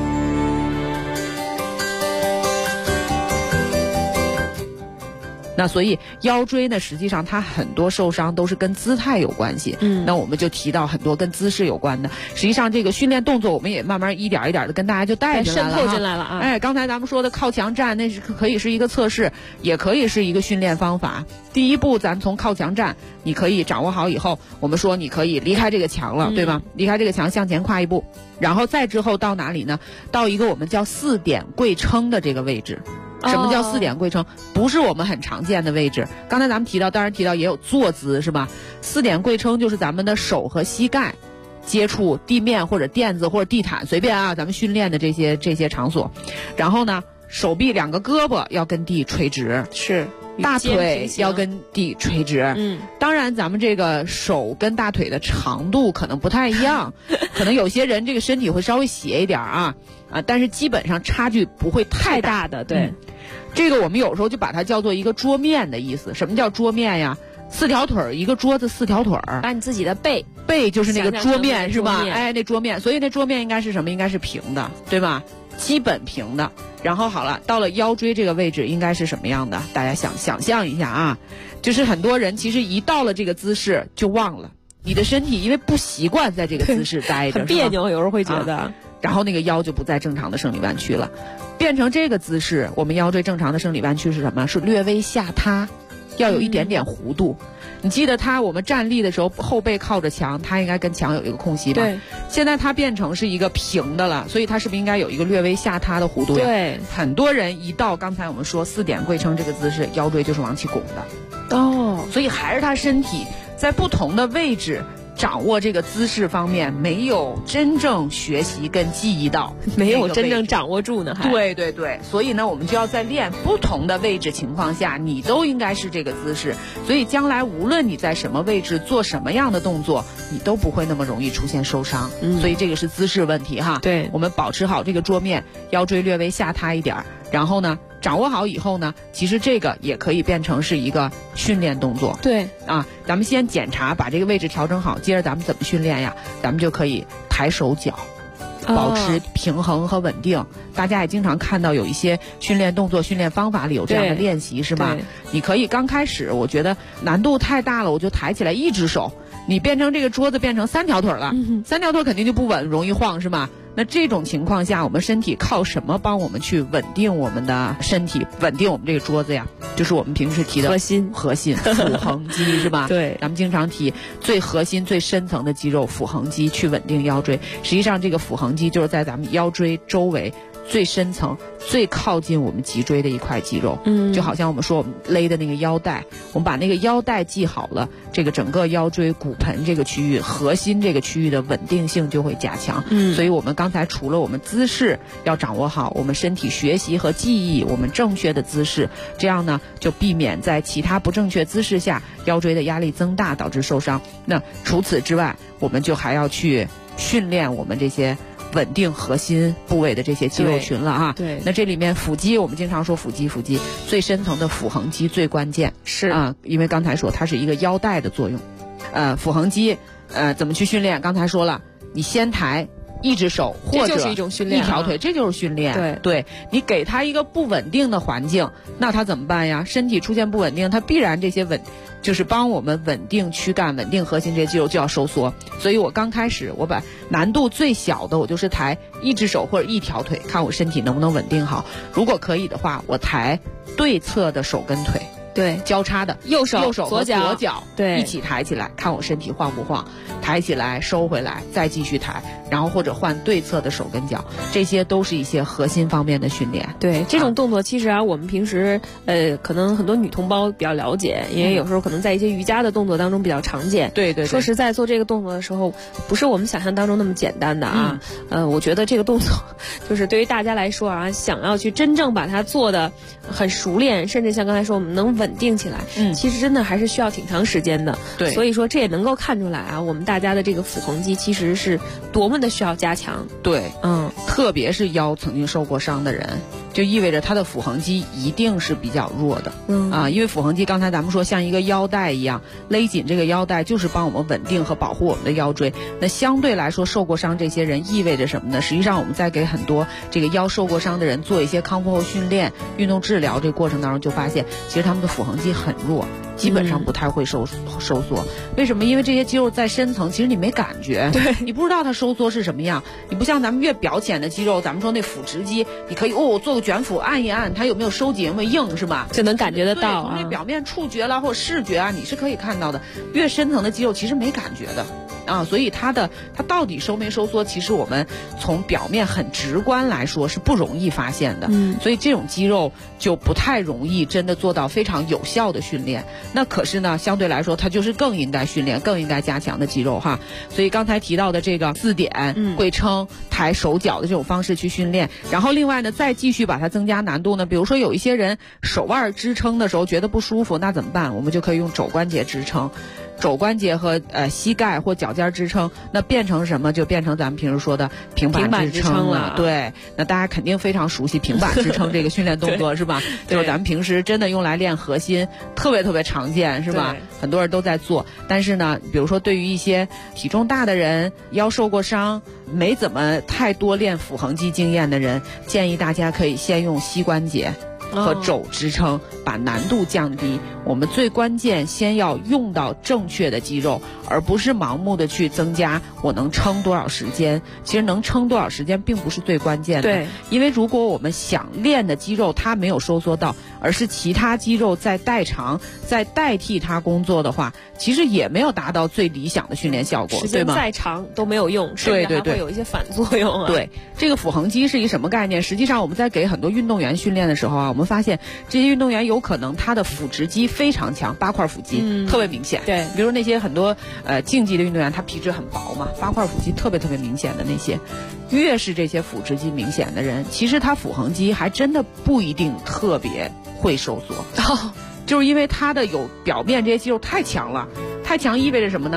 那所以腰椎呢，实际上它很多受伤都是跟姿态有关系。那我们就提到很多跟姿势有关的。实际上这个训练动作，我们也慢慢一点一点的跟大家就带进来了， 渗透进来了啊。 刚才咱们说的靠墙站，那是可以是一个测试，也可以是一个训练方法。第一步，咱从靠墙站，你可以掌握好以后，我们说你可以离开这个墙了，对吧？离开这个墙向前跨一步，然后再之后到哪里呢？到一个我们叫4点跪撑的这个位置。什么叫4点跪撑？不是我们很常见的位置。刚才咱们当然提到也有坐姿是吧？4点跪撑就是咱们的手和膝盖接触地面或者垫子或者地毯，随便啊，咱们训练的这些场所。然后呢，手臂2个胳膊要跟地垂直，是大腿要跟地垂直。当然咱们这个手跟大腿的长度可能不太一样，可能有些人这个身体会稍微斜一点但是基本上差距不会太大的。对，这个我们有时候就把它叫做一个桌面的意思。什么叫桌面呀？4条腿，一个桌子4条腿， 把你自己的背就是那个桌面是吧？那桌面，所以那桌面应该是什么？应该是平的，对吧？基本平的。然后好了，到了腰椎这个位置应该是什么样的？大家想象一下啊，就是很多人其实一到了这个姿势就忘了，你的身体因为不习惯在这个姿势待着， 很别扭，有时候会觉得。 然后那个腰就不再正常的生理弯曲了，变成这个姿势，我们腰椎正常的生理弯曲是什么？是略微下塌，要有一点点弧度。你记得我们站立的时候后背靠着墙，它应该跟墙有一个空隙吧？对。现在它变成是一个平的了，所以它是不是应该有一个略微下塌的弧度呀？对。很多人一到刚才我们说4点跪撑这个姿势，腰椎就是往起拱的。所以还是他身体在不同的位置掌握这个姿势方面没有真正学习跟记忆到， 没有真正掌握住呢。 对，所以呢我们就要在练不同的位置情况下，你都应该是这个姿势，所以将来无论你在什么位置做什么样的动作，你都不会那么容易出现受伤。所以这个是姿势问题哈。对，我们保持好这个桌面，腰椎略微下塌一点，然后呢掌握好以后呢，其实这个也可以变成是一个训练动作。 对啊，咱们先检查把这个位置调整好，接着咱们怎么训练呀？咱们就可以抬手脚，保持平衡和稳定。大家也经常看到有一些训练动作、训练方法里有这样的练习，是吧？你可以刚开始我觉得难度太大了，我就抬起来一只手，你变成这个桌子变成3条腿了，3条腿肯定就不稳，容易晃，是吧？那这种情况下，我们身体靠什么帮我们去稳定我们的身体，稳定我们这个桌子呀？就是我们平时提的核心腹横肌，是吧？ 对， 咱们经常提最核心、最深层的肌肉腹横肌去稳定腰椎。实际上，这个腹横肌就是在咱们腰椎周围最深层、最靠近我们脊椎的一块肌肉。就好像我们说我们勒的那个腰带，我们把那个腰带系好了，这个整个腰椎骨盆这个区域、核心这个区域的稳定性就会加强。所以我们刚才除了我们姿势要掌握好，我们身体学习和记忆我们正确的姿势，这样呢就避免在其他不正确姿势下腰椎的压力增大导致受伤。那除此之外，我们就还要去训练我们这些稳定核心部位的这些肌肉群了哈。 对， 那这里面腹肌，我们经常说腹肌最深层的腹横肌最关键， 是啊，因为刚才说它是一个腰带的作用。腹横肌怎么去训练？刚才说了，你先抬一只手或者这就是一种训练， 一条腿，这就是训练。对，你给他一个不稳定的环境，那他怎么办呀？身体出现不稳定，他必然这些就是帮我们稳定躯干、稳定核心这些肌肉就要收缩。所以我刚开始我把难度最小的，我就是抬一只手或者一条腿，看我身体能不能稳定好。如果可以的话，我抬对侧的手跟腿。 对， 交叉的右手和左脚对一起抬起来，看我身体晃不晃，抬起来收回来，再继续抬，然后或者换对侧的手跟脚，这些都是一些核心方面的训练。 对，这种动作其实我们平时可能很多女同胞比较了解，因为有时候可能在一些瑜伽的动作当中比较常见。 对， 说实在，做这个动作的时候，不是我们想象当中那么简单的啊。我觉得这个动作就是对于大家来说啊，想要去真正把它做的很熟练，甚至像刚才说我们能稳定起来，其实真的还是需要挺长时间的。 对， 所以说这也能够看出来啊，我们大家的这个腹横肌其实是多么的需要加强。 对，特别是腰曾经受过伤的人，就意味着他的腹横肌一定是比较弱的。因为腹横肌刚才咱们说像一个腰带一样，勒紧这个腰带就是帮我们稳定和保护我们的腰椎。那相对来说，受过伤这些人意味着什么呢？实际上我们在给很多这个腰受过伤的人做一些康复后训练、运动治疗这个过程当中，就发现其实他们的腹横肌很弱，基本上不太会收缩。为什么？因为这些肌肉在深层，其实你没感觉， 对， 你不知道它收缩是什么样。你不像咱们越表浅的肌肉，咱们说那腹直肌，你可以做个卷腹按一按，它有没有收紧，有没有硬，是吧？ 就能感觉得到从这表面触觉啦或者视觉啊，你是可以看到的。越深层的肌肉其实没感觉的。所以它到底收没收缩，其实我们从表面很直观来说是不容易发现的。所以这种肌肉就不太容易真的做到非常有效的训练。那可是呢，相对来说它就是更应该训练、更应该加强的肌肉哈。所以刚才提到的这个4点，跪撑、抬手脚的这种方式去训练，然后另外呢再继续把它增加难度呢。比如说有一些人手腕支撑的时候觉得不舒服，那怎么办？我们就可以用肘关节支撑。肘关节和膝盖或脚尖支撑，那变成什么？就变成咱们平时说的平板支撑了。对，那大家肯定非常熟悉平板支撑这个训练动作是吧？就是咱们平时真的用来练核心，特别特别常见是吧？很多人都在做。但是呢，比如说对于一些体重大的人、腰受过伤、没怎么太多练腹横肌经验的人，建议大家可以先用膝关节和肘支撑，把难度降低。我们最关键先要用到正确的肌肉，而不是盲目的去增加我能撑多少时间。其实能撑多少时间并不是最关键的。 对， 因为如果我们想练的肌肉它没有收缩到，而是其他肌肉在代偿、在代替它工作的话，其实也没有达到最理想的训练效果， 时间再长都没有用，甚至还会有一些反作用啊。 对，这个腹横肌是一什么概念？实际上我们在给很多运动员训练的时候啊，我们发现这些运动员有可能他的腹直肌非常强，8块腹肌特别明显。 对， 比如那些很多竞技的运动员，他皮质很薄嘛，8块腹肌特别特别明显的那些，越是这些腹直肌明显的人，其实他腹横肌还真的不一定特别会收缩。就是因为他的表面这些肌肉太强了，太强意味着什么呢？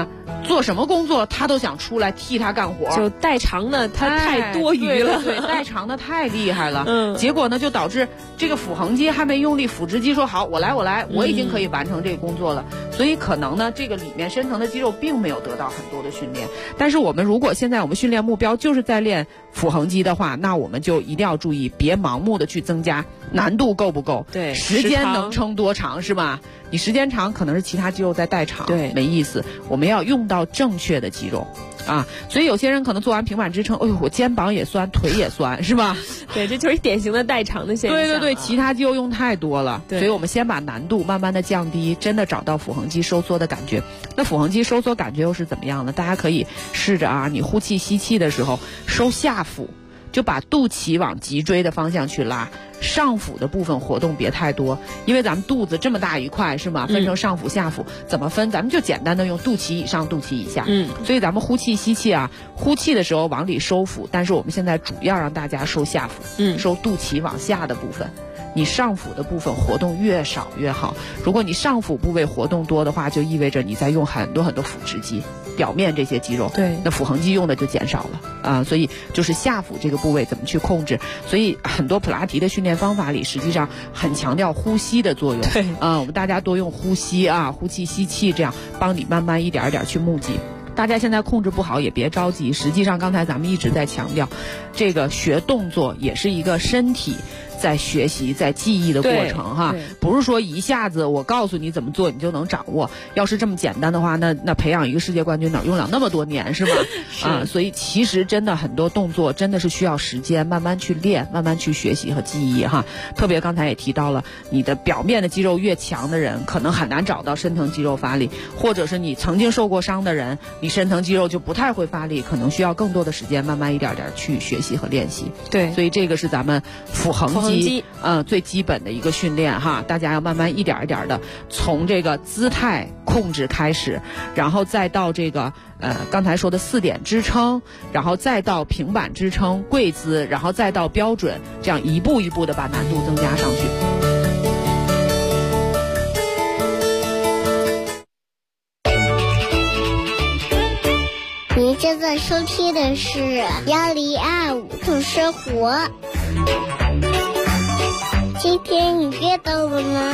做什么工作他都想出来替他干活， 就代偿的他太多余了， 对，代偿的太厉害了。结果呢就导致这个腹横肌还没用力，腹直肌说好我来，我已经可以完成这个工作了。所以可能呢这个里面深层的肌肉并没有得到很多的训练。但是我们如果现在我们训练目标就是在练腹横肌的话，那我们就一定要注意，别盲目的去增加，难度够不够？ 对， 时间能撑多长是吧？你时间长可能是其他肌肉在代偿， 对， 没意思。我们要用到正确的肌肉啊，所以有些人可能做完平板支撑，哎呦，我肩膀也酸，腿也酸，是吧？ 对，这就是典型的代偿的现象。 对，其他肌肉用太多了，所以我们先把难度慢慢的降低，真的找到腹横肌收缩的感觉。那腹横肌收缩感觉又是怎么样呢？大家可以试着啊，你呼气吸气的时候收下腹，就把肚脐往脊椎的方向去拉。上腹的部分活动别太多，因为咱们肚子这么大一块是吗？分成上腹下腹，怎么分？咱们就简单的用肚脐以上肚脐以下。所以咱们呼气吸气啊，呼气的时候往里收腹，但是我们现在主要让大家收下腹，收肚脐往下的部分。你上腹的部分活动越少越好，如果你上腹部位活动多的话，就意味着你在用很多腹直肌表面这些肌肉，对，那腹横肌用的就减少了啊。所以就是下腹这个部位怎么去控制，所以很多普拉提的训练方法里实际上很强调呼吸的作用，对啊，我们大家多用呼吸啊，呼气吸气，这样帮你慢慢一点一点去募集。大家现在控制不好也别着急，实际上刚才咱们一直在强调，这个学动作也是一个身体在学习在记忆的过程哈，不是说一下子我告诉你怎么做你就能掌握。要是这么简单的话，那培养一个世界冠军哪用了那么多年是吧？啊，所以其实真的很多动作真的是需要时间慢慢去练，慢慢去学习和记忆哈。特别刚才也提到了，你的表面的肌肉越强的人，可能很难找到深层肌肉发力，或者是你曾经受过伤的人，你深层肌肉就不太会发力，可能需要更多的时间慢慢一点点去学习和练习。对，所以这个是咱们腹横肌最基本的一个训练哈，大家要慢慢一点一点的从这个姿态控制开始，然后再到这个刚才说的4点支撑，然后再到平板支撑跪姿，然后再到标准，这样一步一步的把难度增加上去。 您正在收听的是1025懂生活。今天你练到了吗？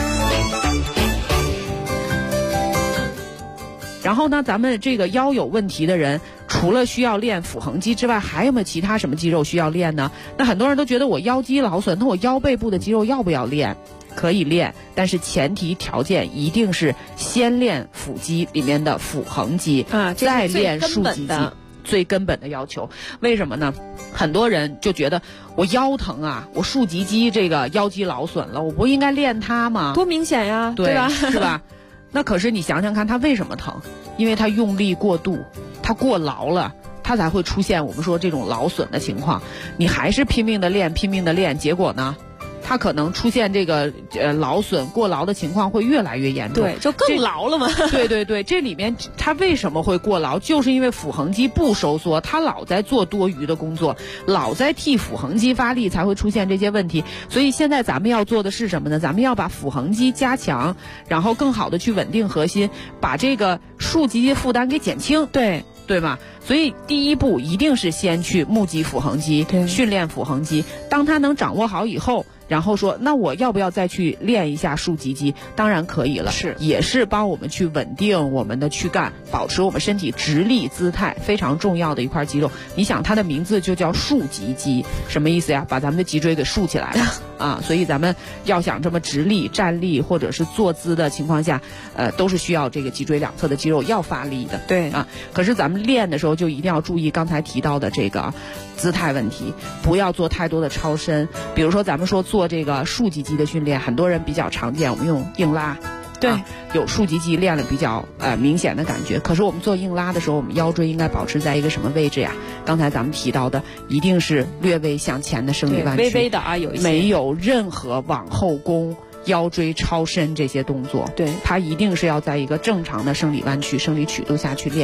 然后呢，咱们这个腰有问题的人，除了需要练腹横肌之外，还有没有其他什么肌肉需要练呢？那很多人都觉得我腰肌劳损，那我腰背部的肌肉要不要练？可以练，但是前提条件一定是先练腹肌里面的腹横肌啊，再练竖脊肌。最根本的要求，为什么呢？很多人就觉得我腰疼啊，我竖脊肌这个腰肌劳损了，我不应该练它吗？ 多明显呀，对吧？ 是吧？那可是你想想看，它为什么疼？因为它用力过度，它过劳了，它才会出现我们说这种劳损的情况。你还是拼命的练，结果呢？它可能出现这个劳损过劳的情况会越来越严重， 对，就更劳了嘛。 对，这里面它为什么会过劳，就是因为腹横肌不收缩，它老在做多余的工作，老在替腹横肌发力，才会出现这些问题。所以现在咱们要做的是什么呢？咱们要把腹横肌加强，然后更好的去稳定核心，把这个竖脊肌负担给减轻，对吗？所以第一步一定是先去募集腹横肌，训练腹横肌。当它能掌握好以后，然后说那我要不要再去练一下竖脊肌？当然可以了，也是帮我们去稳定我们的躯干，保持我们身体直立姿态，非常重要的一块肌肉。你想它的名字就叫竖脊肌，什么意思呀？把咱们的脊椎给竖起来了啊！所以咱们要想这么直立站立或者是坐姿的情况下，都是需要这个脊椎两侧的肌肉要发力的。对啊，可是咱们练的时候就一定要注意刚才提到的这个姿态问题，不要做太多的超伸。比如说咱们说做这个竖脊肌的训练，很多人比较常见，我们用硬拉，对，有竖脊肌练了比较明显的感觉。可是我们做硬拉的时候，我们腰椎应该保持在一个什么位置呀？刚才咱们提到的，一定是略微向前的生理弯曲， 微微的啊，有一些没有任何往后弓、腰椎超伸这些动作，对，它一定是要在一个正常的生理弯曲、生理曲度下去练。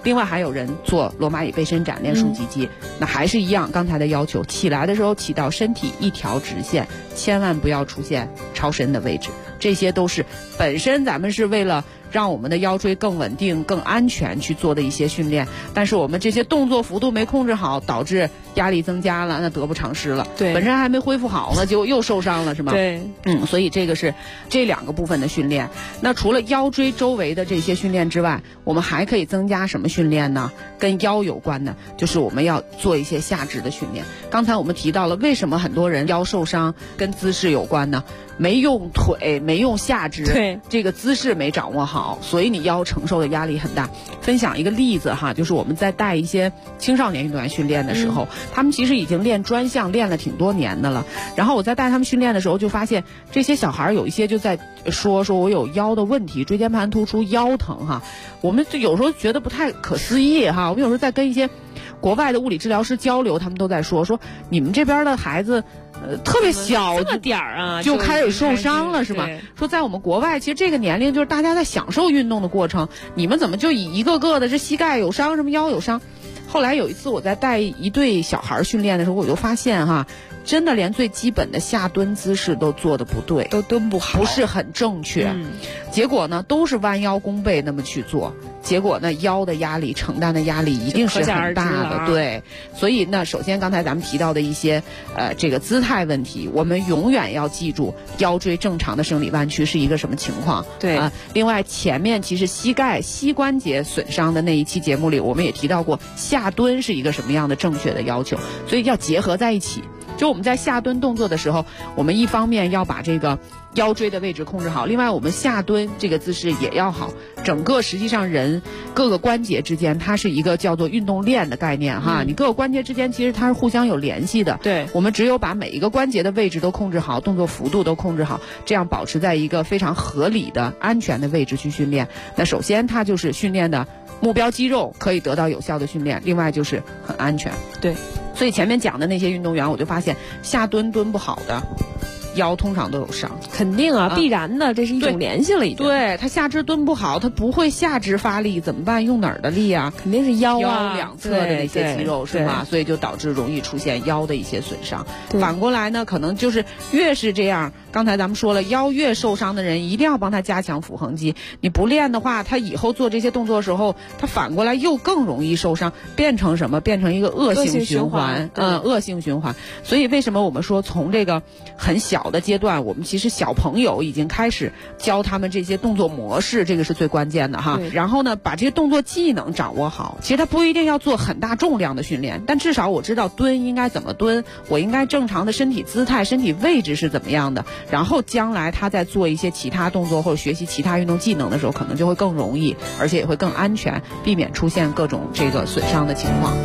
另外还有人做罗马椅背伸展练竖脊肌，那还是一样刚才的要求，起来的时候起到身体一条直线，千万不要出现超伸的位置。这些都是本身咱们是为了让我们的腰椎更稳定、更安全去做的一些训练，但是我们这些动作幅度没控制好，导致压力增加了，那得不偿失了。 对， 本身还没恢复好呢，结果又受伤了，是吗？ 对， 所以这个是这2个部分的训练。那除了腰椎周围的这些训练之外，我们还可以增加什么训练呢？跟腰有关的，就是我们要做一些下肢的训练。刚才我们提到了，为什么很多人腰受伤跟姿势有关呢？没用腿，没用下肢， 对， 这个姿势没掌握好，所以你腰承受的压力很大。分享一个例子哈，就是我们在带一些青少年运动员训练的时候，他们其实已经练专项练了挺多年的了。然后我在带他们训练的时候，就发现这些小孩有一些就在说我有腰的问题，椎间盘突出、腰疼哈。我们就有时候觉得不太可思议哈。我们有时候在跟一些国外的物理治疗师交流，他们都在说你们这边的孩子。特别小这么点儿啊， 就开始受伤了是吧？说在我们国外，其实这个年龄就是大家在享受运动的过程，你们怎么就一个个的这膝盖有伤，什么腰有伤？后来有一次我在带一对小孩训练的时候，我就发现哈，真的连最基本的下蹲姿势都做得不对， 都蹲不好， 不是很正确。结果呢，都是弯腰弓背那么去做，结果呢，腰的压力承担的压力一定是很大的。对，所以呢，首先刚才咱们提到的一些这个姿态问题，我们永远要记住腰椎正常的生理弯曲是一个什么情况。 对另外前面其实膝关节损伤的那一期节目里，我们也提到过下蹲是一个什么样的正确的要求，所以要结合在一起。就我们在下蹲动作的时候，我们一方面要把这个腰椎的位置控制好，另外我们下蹲这个姿势也要好。整个实际上人各个关节之间，它是一个叫做运动链的概念哈。你各个关节之间其实它是互相有联系的。 对， 我们只有把每一个关节的位置都控制好，动作幅度都控制好，这样保持在一个非常合理的安全的位置去训练。那首先它就是训练的目标肌肉可以得到有效的训练，另外就是很安全。 对， 所以前面讲的那些运动员，我就发现下蹲蹲不好的腰通常都有伤， 肯定啊，必然的，这是一种联系了已经。 对，他下肢蹲不好，他不会下肢发力，怎么办？用哪儿的力啊？ 肯定是腰两侧的那些肌肉是吧？所以就导致容易出现腰的一些损伤。反过来呢，可能就是越是这样，刚才咱们说了，腰越受伤的人一定要帮他加强腹横肌。你不练的话，他以后做这些动作的时候，他反过来又更容易受伤，变成什么？变成一个恶性循环。恶性循环。所以为什么我们说从这个很小的阶段，我们其实小朋友已经开始教他们这些动作模式，这个是最关键的哈。然后呢，把这些动作技能掌握好。其实他不一定要做很大重量的训练，但至少我知道蹲应该怎么蹲，我应该正常的身体姿态、身体位置是怎么样的。然后将来他在做一些其他动作或者学习其他运动技能的时候，可能就会更容易，而且也会更安全，避免出现各种这个损伤的情况。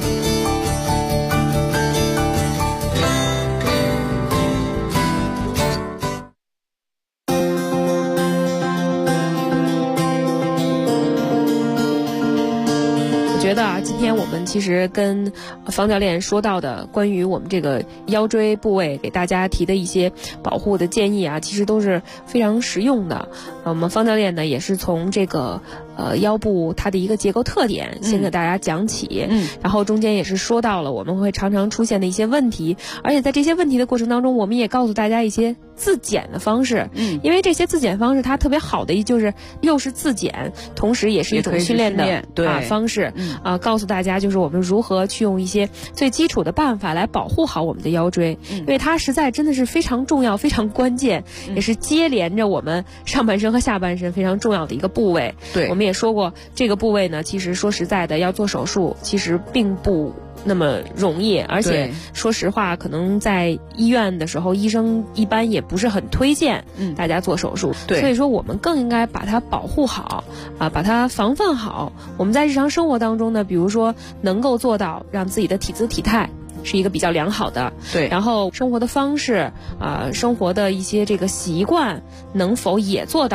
觉得啊，今天我们其实跟方教练说到的关于我们这个腰椎部位给大家提的一些保护的建议啊，其实都是非常实用的。我们方教练呢也是从这个腰部它的一个结构特点先给大家讲起，然后中间也是说到了我们会常常出现的一些问题，而且在这些问题的过程当中，我们也告诉大家一些自检的方式。因为这些自检方式它特别好的就是又是自检，同时也是一种训练的方式。告诉大家就是我们如何去用一些最基础的办法来保护好我们的腰椎，因为它实在真的是非常重要、非常关键，也是接连着我们上半身和下半身非常重要的一个部位。对，我们也说过，这个部位呢，其实说实在的，要做手术其实并不那么容易，而且说实话，可能在医院的时候，医生一般也不是很推荐大家做手术。对，所以说我们更应该把它保护好把它防范好。我们在日常生活当中呢，比如说能够做到让自己的体姿体态是一个比较良好的，对，然后生活的方式生活的一些这个习惯能否也做到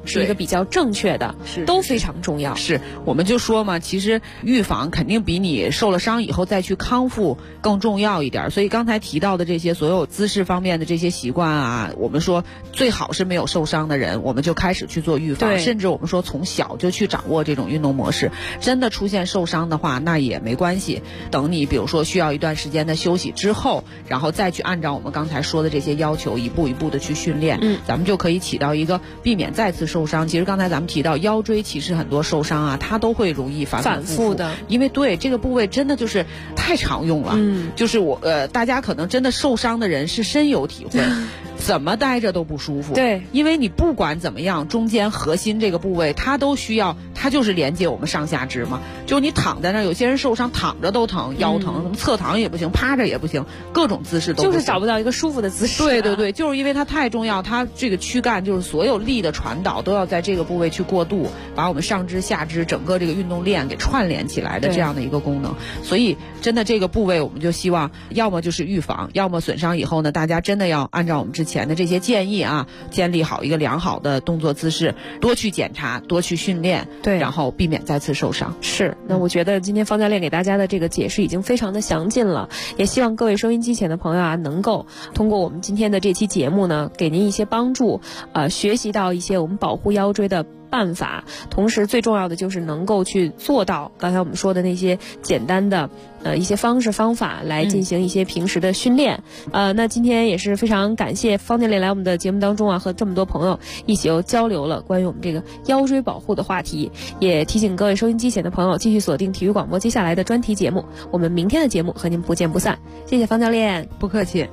是一个比较正确的，都非常重要。 是，我们就说嘛，其实预防肯定比你受了伤以后再去康复更重要一点。所以刚才提到的这些所有姿势方面的这些习惯啊，我们说最好是没有受伤的人，我们就开始去做预防，甚至我们说从小就去掌握这种运动模式。真的出现受伤的话，那也没关系，等你比如说需要一段时间的休息之后，然后再去按照我们刚才说的这些要求一步一步的去训练，咱们就可以起到一个避免再次受伤。其实刚才咱们提到腰椎，其实很多受伤啊，它都会容易反复的，因为对这个部位真的就是太常用了，就是大家可能真的受伤的人是深有体会。怎么待着都不舒服，对，因为你不管怎么样，中间核心这个部位它都需要，它就是连接我们上下肢嘛。就你躺在那儿，有些人受伤躺着都疼，腰疼，侧躺也不行，趴着也不行，各种姿势都不行， 就是找不到一个舒服的姿势。 对对对，就是因为它太重要，它这个躯干就是所有力的传导都要在这个部位去过渡，把我们上肢下肢整个这个运动链给串联起来的这样的一个功能。所以真的这个部位我们就希望要么就是预防，要么损伤以后呢，大家真的要按照我们之前的这些建议啊，建立好一个良好的动作姿势，多去检查，多去训练，对，然后避免再次受伤。 是，那我觉得今天方教练给大家的这个解释已经非常的详尽了，也希望各位收音机前的朋友啊，能够通过我们今天的这期节目呢，给您一些帮助，学习到一些我们保护腰椎的办法，同时最重要的就是能够去做到刚才我们说的那些简单的一些方式方法来进行一些平时的训练。那今天也是非常感谢方教练来我们的节目当中啊，和这么多朋友一起又交流了关于我们这个腰椎保护的话题，也提醒各位收音机前的朋友继续锁定体育广播接下来的专题节目，我们明天的节目和您不见不散。谢谢方教练， 不客气。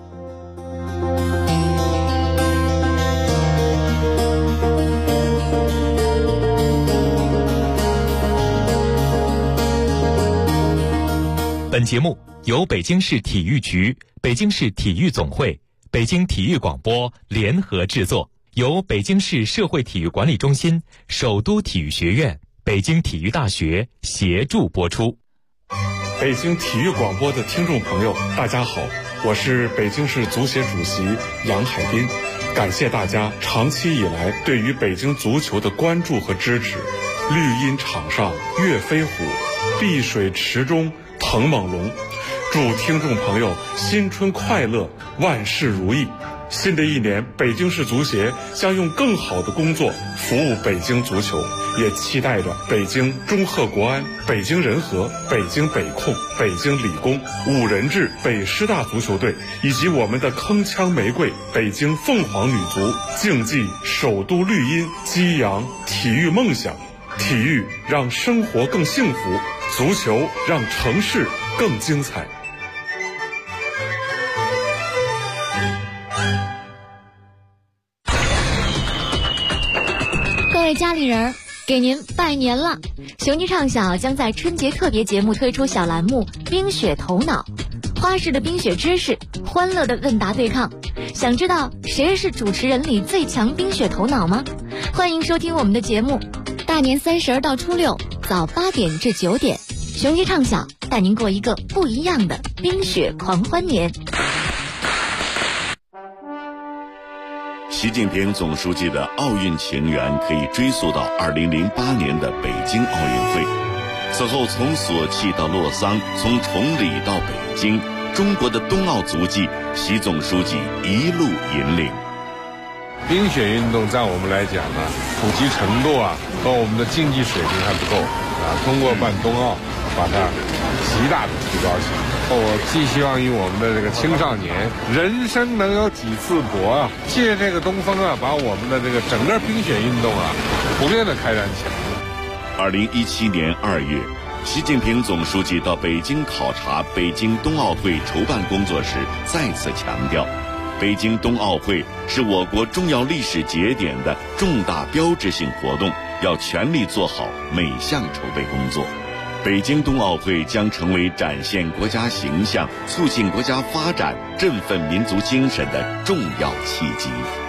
本节目由北京市体育局、北京市体育总会、北京体育广播联合制作，由北京市社会体育管理中心、首都体育学院、北京体育大学协助播出。 北京体育广播的听众朋友，大家好，我是北京市足协主席杨海滨，感谢大家长期以来对于北京足球的关注和支持。绿茵场上跃飞虎，碧水池中腾猛龙。祝听众朋友新春快乐，万事如意。新的一年，北京市足协将用更好的工作服务北京足球，也期待着北京中赫国安、北京人和、北京北控、北京理工、五人制北师大足球队，以及我们的铿锵玫瑰北京凤凰女足，竞技首都绿茵，激扬体育梦想。体育让生活更幸福，足球让城市更精彩。 各位家里人，给您拜年了！雄鸡唱晓将在春节特别节目推出小栏目冰雪头脑，花式的冰雪知识，欢乐的问答对抗。想知道谁是主持人里最强冰雪头脑吗？欢迎收听我们的节目，大年30到初6早8点至9点，雄鸡唱晓带您过一个不一样的冰雪狂欢年。 习近平总书记的奥运情缘可以追溯到2008年的北京奥运会。此后从索契到洛桑，从崇礼到北京，中国的冬奥足迹，习总书记一路引领。 冰雪运动在我们来讲呢，普及程度和我们的竞技水平还不够通过办冬奥，把它极大的提高起来。我寄希望于我们的这个青少年，人生能有几次搏借这个东风把我们的这个整个冰雪运动普遍的开展起来。 2017年2月，习近平总书记到北京考察北京冬奥会筹办工作时，再次强调，北京冬奥会是我国重要历史节点的重大标志性活动，要全力做好每项筹备工作。北京冬奥会将成为展现国家形象、促进国家发展、振奋民族精神的重要契机。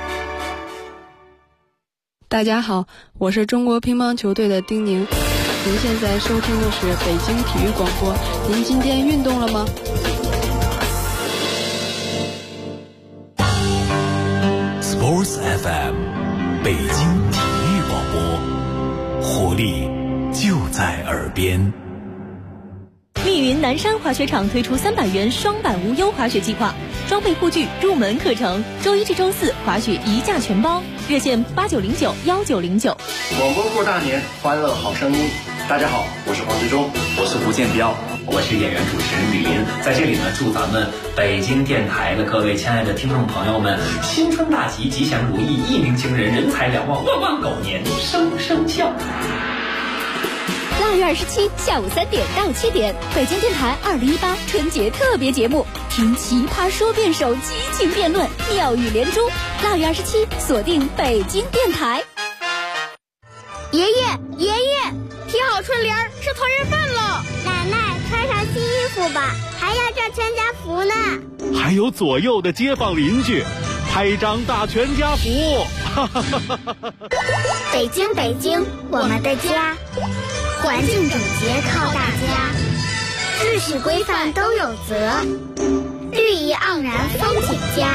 大家好，我是中国乒乓球队的丁宁。您现在收听的是北京体育广播。您今天运动了吗 ？Sports FM， 北京体育广播。 活力就在耳边。 密云南山滑雪场推出300元双板无忧滑雪计划，装备护具入门课程，周一至周四滑雪一价全包，热线89091909。 广播过大年，欢乐好声音。大家好，我是黄志忠， 我是吴建彪，我是演员主持人吕林。在这里呢，祝咱们北京电台的各位亲爱的听众朋友们，新春大吉，吉祥如意，一鸣惊人，人财两旺，万万狗年，生生肖。 2月27下午3点到7点，北京电台2018春节特别节目，听奇葩说辩手激情辩论，妙语连珠。2月27锁定北京电台。 爷爷，贴好春联儿，是团圆饭了。奶奶，穿上新衣服吧，还要照全家福呢。 还有左右的街坊邻居，拍张大全家福。 北京，我们的家，环境整洁靠大家，秩序规范都有责，绿意盎然风景佳。